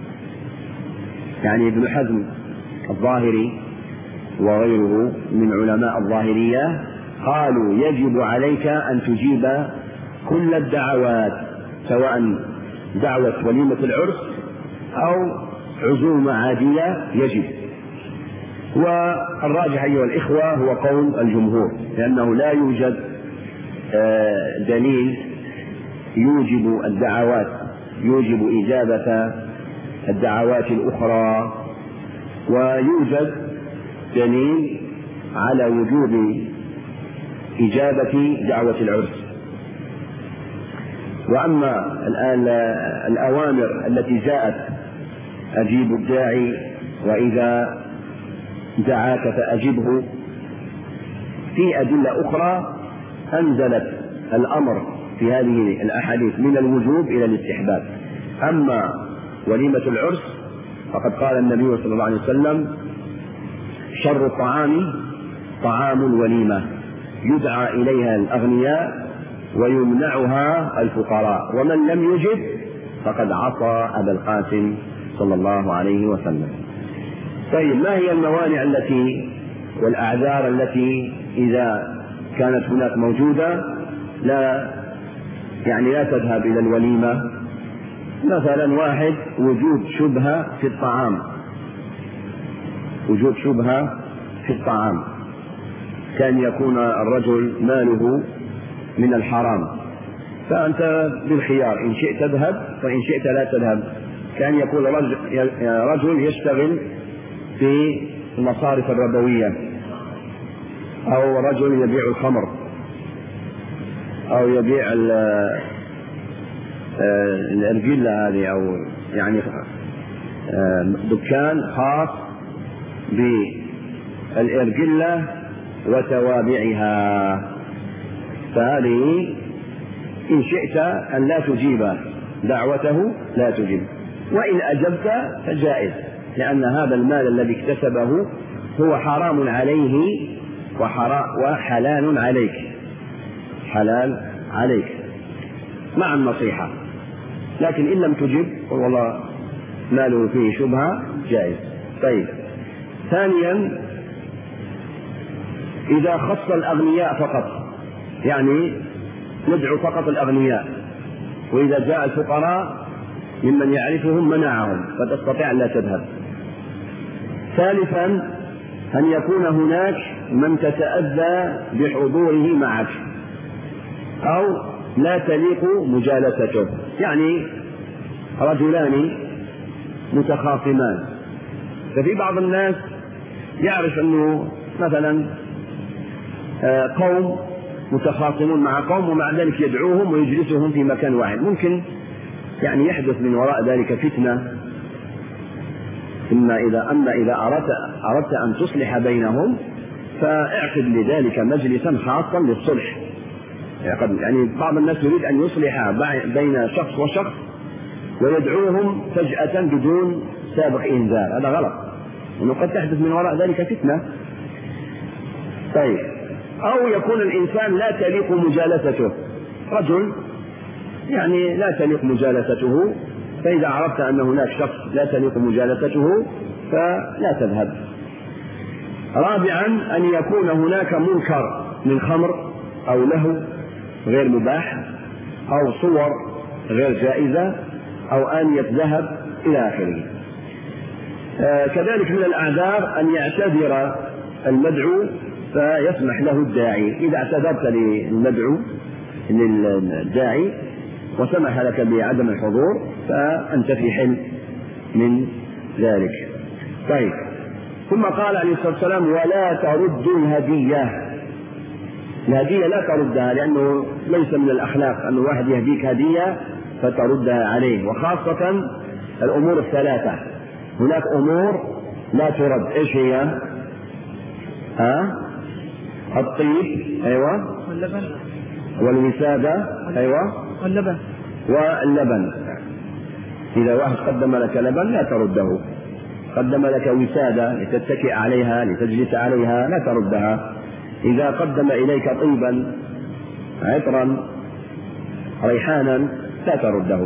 يعني ابن حزم الظاهري وغيره من علماء الظاهرية قالوا يجب عليك أن تجيب كل الدعوات، سواء دعوة وليمة العرس أو عزومة عادية يجب. والراجح أيها الإخوة هو قول الجمهور، لأنه لا يوجد دليل يوجب إجابة الدعوات الأخرى، ويوجد دليل على وجوب إجابة دعوة العرس. وأما الأوامر التي جاءت: أجيب الداعي وإذا دعاك فأجبه، في أدلة أخرى أنزلت الأمر في هذه الأحاديث من الوجوب إلى الاستحباب. أما وليمة العرس فقد قال النبي صلى الله عليه وسلم: شر الطعام طعام الوليمة يدعى إليها الأغنياء ويمنعها الفقراء، ومن لم يجب فقد عصى أبا القاسم صلى الله عليه وسلم. طيب، ما هي الموانع والأعذار التي إذا كانت هناك موجودة لا تذهب إلى الوليمة؟ مثلا واحد وجود شبهة في الطعام، كان يكون الرجل ماله من الحرام، فأنت بالخيار، إن شئت تذهب وإن شئت لا تذهب. كان يكون رجل يشتغل في المصارف الربوية، أو رجل يبيع الخمر، أو يبيع الأرجلة هذه، أو يعني دكان خاص بالأرجلة وتوابعها، فهذه إن شئت أن لا تجيب دعوته لا تجيب، وإن أجبت فجائز، لأن هذا المال الذي اكتسبه هو حرام عليه وحلال عليك. مع النصيحة، لكن إن لم تجب والله ماله فيه شبهة جائز. طيب، ثانيا إذا خص الأغنياء فقط، يعني ندعو فقط الأغنياء، وإذا جاء الفقراء ممن يعرفهم منعهم فتستطيع أن لا تذهب. ثالثا أن يكون هناك من تتأذى بحضوره معك أو لا تليق مجالسته، يعني رجلان متخاصمان، ففي بعض الناس يعرف أنه مثلا قوم متخاصمون مع قوم ومع ذلك يدعوهم ويجلسهم في مكان واحد، ممكن يعني يحدث من وراء ذلك فتنة. أما إذا أردت أن تصلح بينهم فاعقد لذلك مجلسا خاصا للصلح. يعني بعض الناس يريد أن يصلح بين شخص وشخص ويدعوهم فجأة بدون سابق إنذار، هذا غلط، لأنه قد تحدث من وراء ذلك فتنة. طيب، أو يكون الإنسان لا تليق مجالسته، رجل يعني لا تليق مجالسته، فإذا عرفت أن هناك شخص لا تليق مجالسته فلا تذهب. رابعا أن يكون هناك منكر من خمر أو لهو غير مباح أو صور غير جائزة أو آنية ذهب إلى آخره. كذلك من الأعذار أن يعتذر المدعو فيسمح له الداعي. إذا اعتذرت للمدعو للداعي وسمح لك بعدم الحضور فأنت في حل من ذلك. طيب، ثم قال عليه الصلاة والسلام: ولا ترد الهدية. الهدية لا تردها، لأنه ليس من الأخلاق أن واحد يهديك هدية فتردها عليه، وخاصة الأمور الثلاثة. هناك أمور لا ترد، إيش هي؟ الطيب، أيوة، واللبن، والوسادة، أيوة، واللبن. إذا واحد قدم لك لبن لا ترده، قدم لك وسادة لتتكئ عليها لتجلس عليها لا تردها. إذا قدم إليك طيبا عطرا ريحانا لا ترده.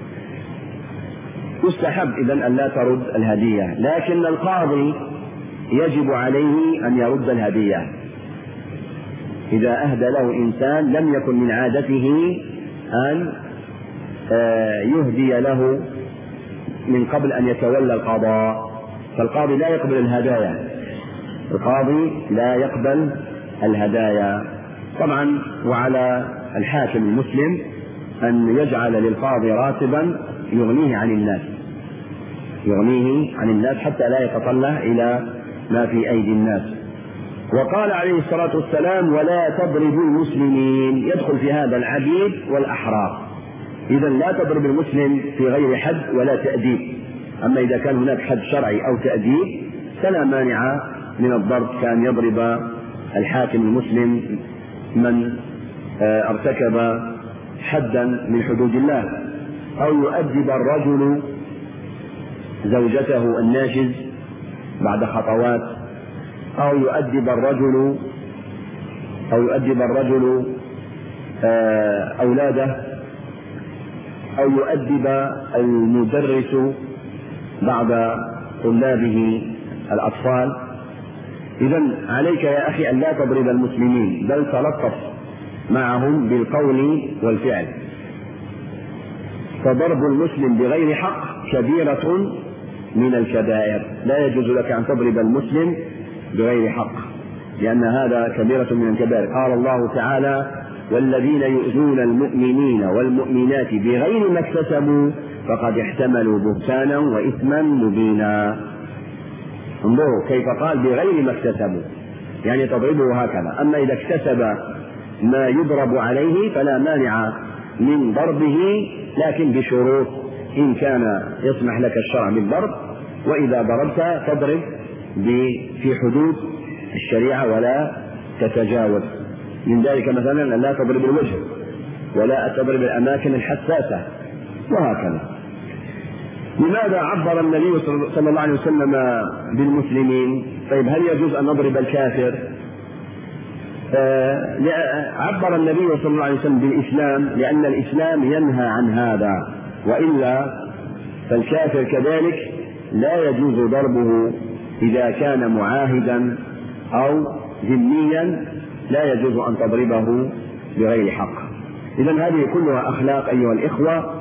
يستحب إذن أن لا ترد الهدية، لكن القاضي يجب عليه أن يرد الهدية. إذا أهدى له إنسان لم يكن من عادته أن يهدي له من قبل أن يتولى القضاء، فالقاضي لا يقبل الهدايا، القاضي لا يقبل الهدايا طبعا. وعلى الحاكم المسلم أن يجعل للقاضي راتبا يغنيه عن الناس حتى لا يتطلع إلى ما في أيدي الناس. وقال عليه الصلاة والسلام: ولا تضربوا المسلمين. يدخل في هذا العبيد والأحرار. إذن لا تضرب المسلم في غير حد ولا تأديب. أما إذا كان هناك حد شرعي أو تأديب فلا مانع من الضرب، كان يضرب الحاكم المسلم من ارتكب حدا من حدود الله، أو يؤدب الرجل زوجته الناشز بعد خطوات، أو يؤدب الرجل أولاده، أو يؤدب المدرس بعض طلابه الأطفال. إذن عليك يا أخي أن لا تضرب المسلمين، بل تلطف معهم بالقول والفعل. فضرب المسلم بغير حق كبيرة من الكبائر، لا يجوز لك أن تضرب المسلم بغير حق، لأن هذا كبيرة من الكبائر. قال الله تعالى: والذين يؤذون المؤمنين والمؤمنات بغير ما اكتسبوا فقد احتملوا بهتانا وإثما مبينا. انظروا كيف قال بغير ما اكتسبوا، يعني تضربه هكذا. أما إذا اكتسب ما يضرب عليه فلا مانع من ضربه، لكن بشروط. إن كان يسمح لك الشرع بالضرب، وإذا ضربت فاضرب في حدود الشريعة ولا تتجاوز. من ذلك مثلا لا تضرب الوجه، ولا تضرب الأماكن الحساسة، وهكذا. لماذا عبر النبي صلى الله عليه وسلم بالمسلمين؟ طيب، هل يجوز أن نضرب الكافر؟ عبر النبي صلى الله عليه وسلم بالإسلام لأن الإسلام ينهى عن هذا، وإلا فالكافر كذلك لا يجوز ضربه إذا كان معاهدا أو ذميا، لا يجوز أن تضربه بغير حق. إذن هذه كلها أخلاق أيها الإخوة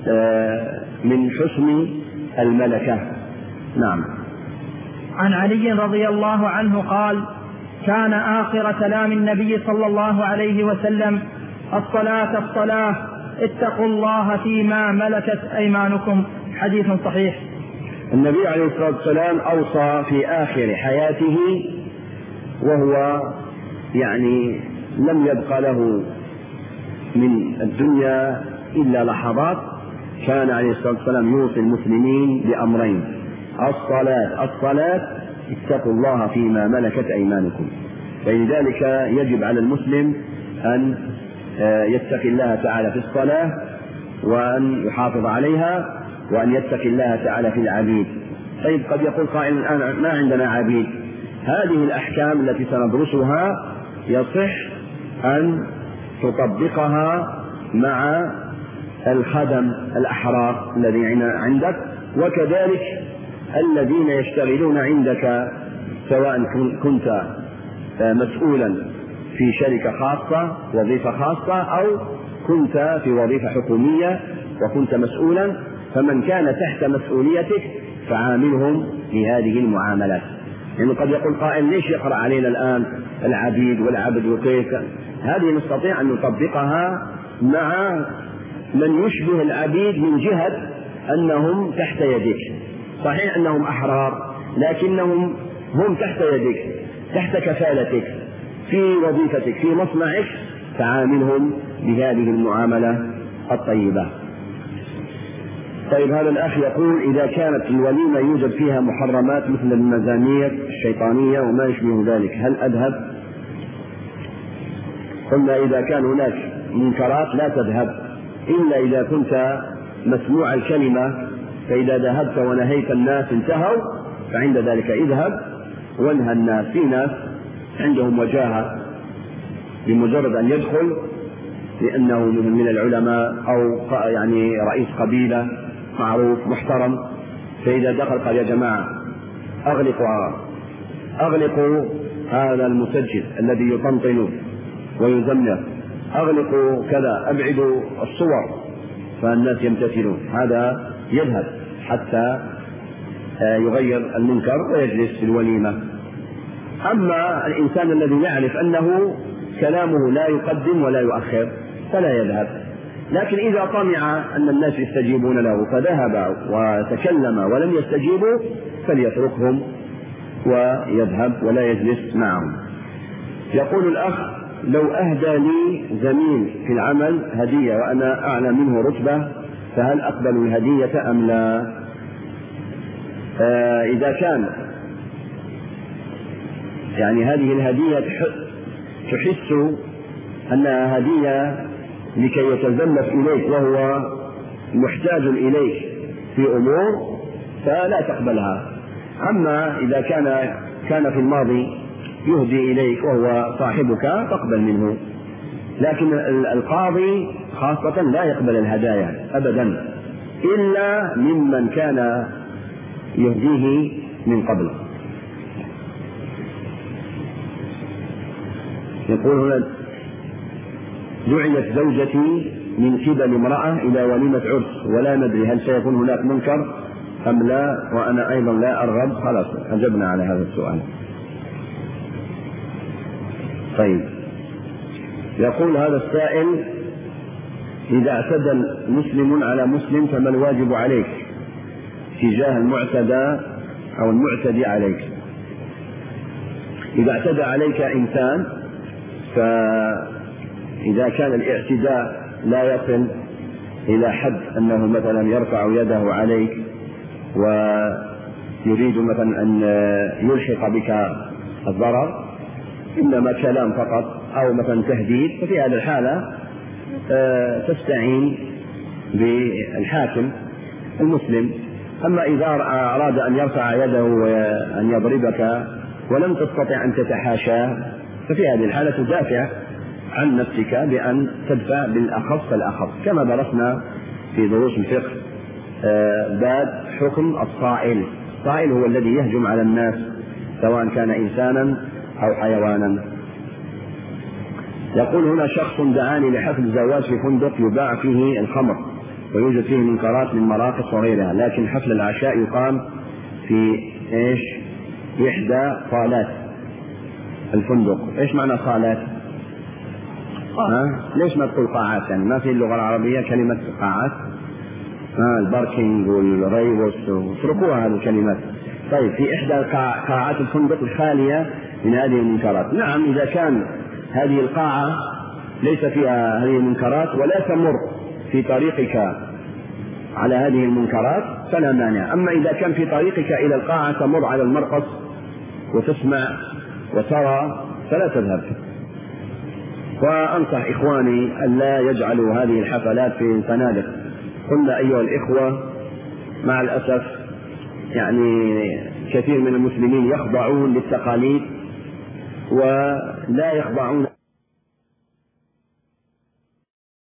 من حسن الملكة. نعم. عن علي رضي الله عنه قال: كان آخر كلام النبي صلى الله عليه وسلم: الصلاة الصلاة، اتقوا الله فيما ملكت أيمانكم. حديث صحيح. النبي عليه الصلاة والسلام أوصى في آخر حياته، وهو يعني لم يبق له من الدنيا إلا لحظات، كان عليه الصلاة والسلام يوصي المسلمين بأمرين: الصلاة، اتقوا الله فيما ملكت أيمانكم. فلذلك يجب على المسلم أن يتقي الله تعالى في الصلاة، وأن يحافظ عليها، وأن يتقي الله تعالى في العبيد. طيب قد يقول قائل: الآن ما عندنا عبيد، هذه الأحكام التي سندرسها يصح أن تطبقها مع الخدم الأحرار الذي عندك، وكذلك الذين يشتغلون عندك، سواء كنت مسؤولا في شركة خاصة وظيفة خاصة، أو كنت في وظيفة حكومية وكنت مسؤولا، فمن كان تحت مسؤوليتك فعاملهم بهذه المعاملات. يعني قد يقول قائل: ليش يقرأ علينا الآن العبيد والعبد وكيف؟ هذه نستطيع أن نطبقها مع من يشبه العبيد من جهة أنهم تحت يدك. صحيح أنهم أحرار، لكنهم هم تحت يدك، تحت كفالتك في وظيفتك في مصنعك، فعاملهم بهذه المعاملة الطيبة. طيب هذا الأخ يقول: إذا كانت الوليمة يوجد فيها محرمات مثل المزامير الشيطانية وما يشبه ذلك، هل أذهب؟ قلنا إذا كان هناك منكرات لا تذهب، إلا إذا كنت مسموع الكلمة، فإذا ذهبت ونهيت الناس انتهوا، فعند ذلك اذهب وانهى الناس. في ناس عندهم وجاهة، بمجرد أن يدخل لأنه من العلماء أو يعني رئيس قبيلة معروف محترم، فإذا دخل قال: يا جماعة أغلقوا هذا المسجل الذي يطنطن ويزمر، أغلقوا كذا، أبعدوا الصور، فالناس يمتثلون. هذا يذهب حتى يغير المنكر ويجلس في الوليمة. أما الإنسان الذي يعرف أنه كلامه لا يقدم ولا يؤخر فلا يذهب، لكن إذا طمع أن الناس يستجيبون له فذهب وتكلم ولم يستجيبوا فليتركهم ويذهب ولا يجلس معهم. يقول الأخ: لو أهدى لي زميل في العمل هدية وأنا أعلى منه رتبة، فهل أقبل الهدية أم لا؟ إذا كان يعني هذه الهدية تحس أنها هدية لكي يتزلف إليك وهو محتاج إليك في أمور، فلا تقبلها. أما إذا كان في الماضي يهدي إليك وهو صاحبك تقبل منه. لكن القاضي خاصة لا يقبل الهدايا أبدا إلا ممن كان يهديه من قبل. يقول هنا: دعيت زوجتي من قبل امرأة إلى وليمة عرس ولا ندري هل سيكون هناك منكر أم لا، وأنا أيضا لا أرغب. خلاص أجبنا على هذا السؤال. طيب يقول هذا السائل: إذا اعتدى مسلم على مسلم فما الواجب عليك تجاه المعتدى أو المعتدي عليك؟ إذا اعتدى عليك إنسان، فإذا كان الاعتداء لا يصل إلى حد أنه مثلا يرفع يده عليك ويريد مثلا أن يلحق بك الضرر، إنما كلام فقط أو مثلا تهديد، ففي هذه الحالة تستعين بالحاكم المسلم. أما إذا أراد أن يرفع يده وأن يضربك ولم تستطع أن تتحاشاه، ففي هذه الحالة تدافع عن نفسك بأن تدفع بالأخف فالأخف، كما درسنا في دروس الفقه باب حكم الصائل. الصائل هو الذي يهجم على الناس سواء كان إنسانا أو حيوانا. يقول هنا شخص دعاني لحفل زواج في فندق يباع فيه الخمر ويوجد فيه منكرات من مراقص وغيرها، لكن حفل العشاء يقام في إحدى صالات الفندق. إيش معنى صالات؟ ليش ما تقول قاعات؟ يعني ما في اللغة العربية كلمة قاعات؟ الباركينج والريبوس اتركوها هذه الكلمات. طيب في إحدى قاعات الفندق الخالية من هذه المنكرات. نعم، إذا كان هذه القاعة ليس فيها هذه المنكرات ولا تمر في طريقك على هذه المنكرات فلا مانع. أما إذا كان في طريقك إلى القاعة تمر على المرقص وتسمع وترى فلا تذهب. وأنصح إخواني أن لا يجعلوا هذه الحفلات في الفنادق. قلنا أيها الإخوة مع الأسف يعني كثير من المسلمين يخضعون للتقاليد ولا يخضعون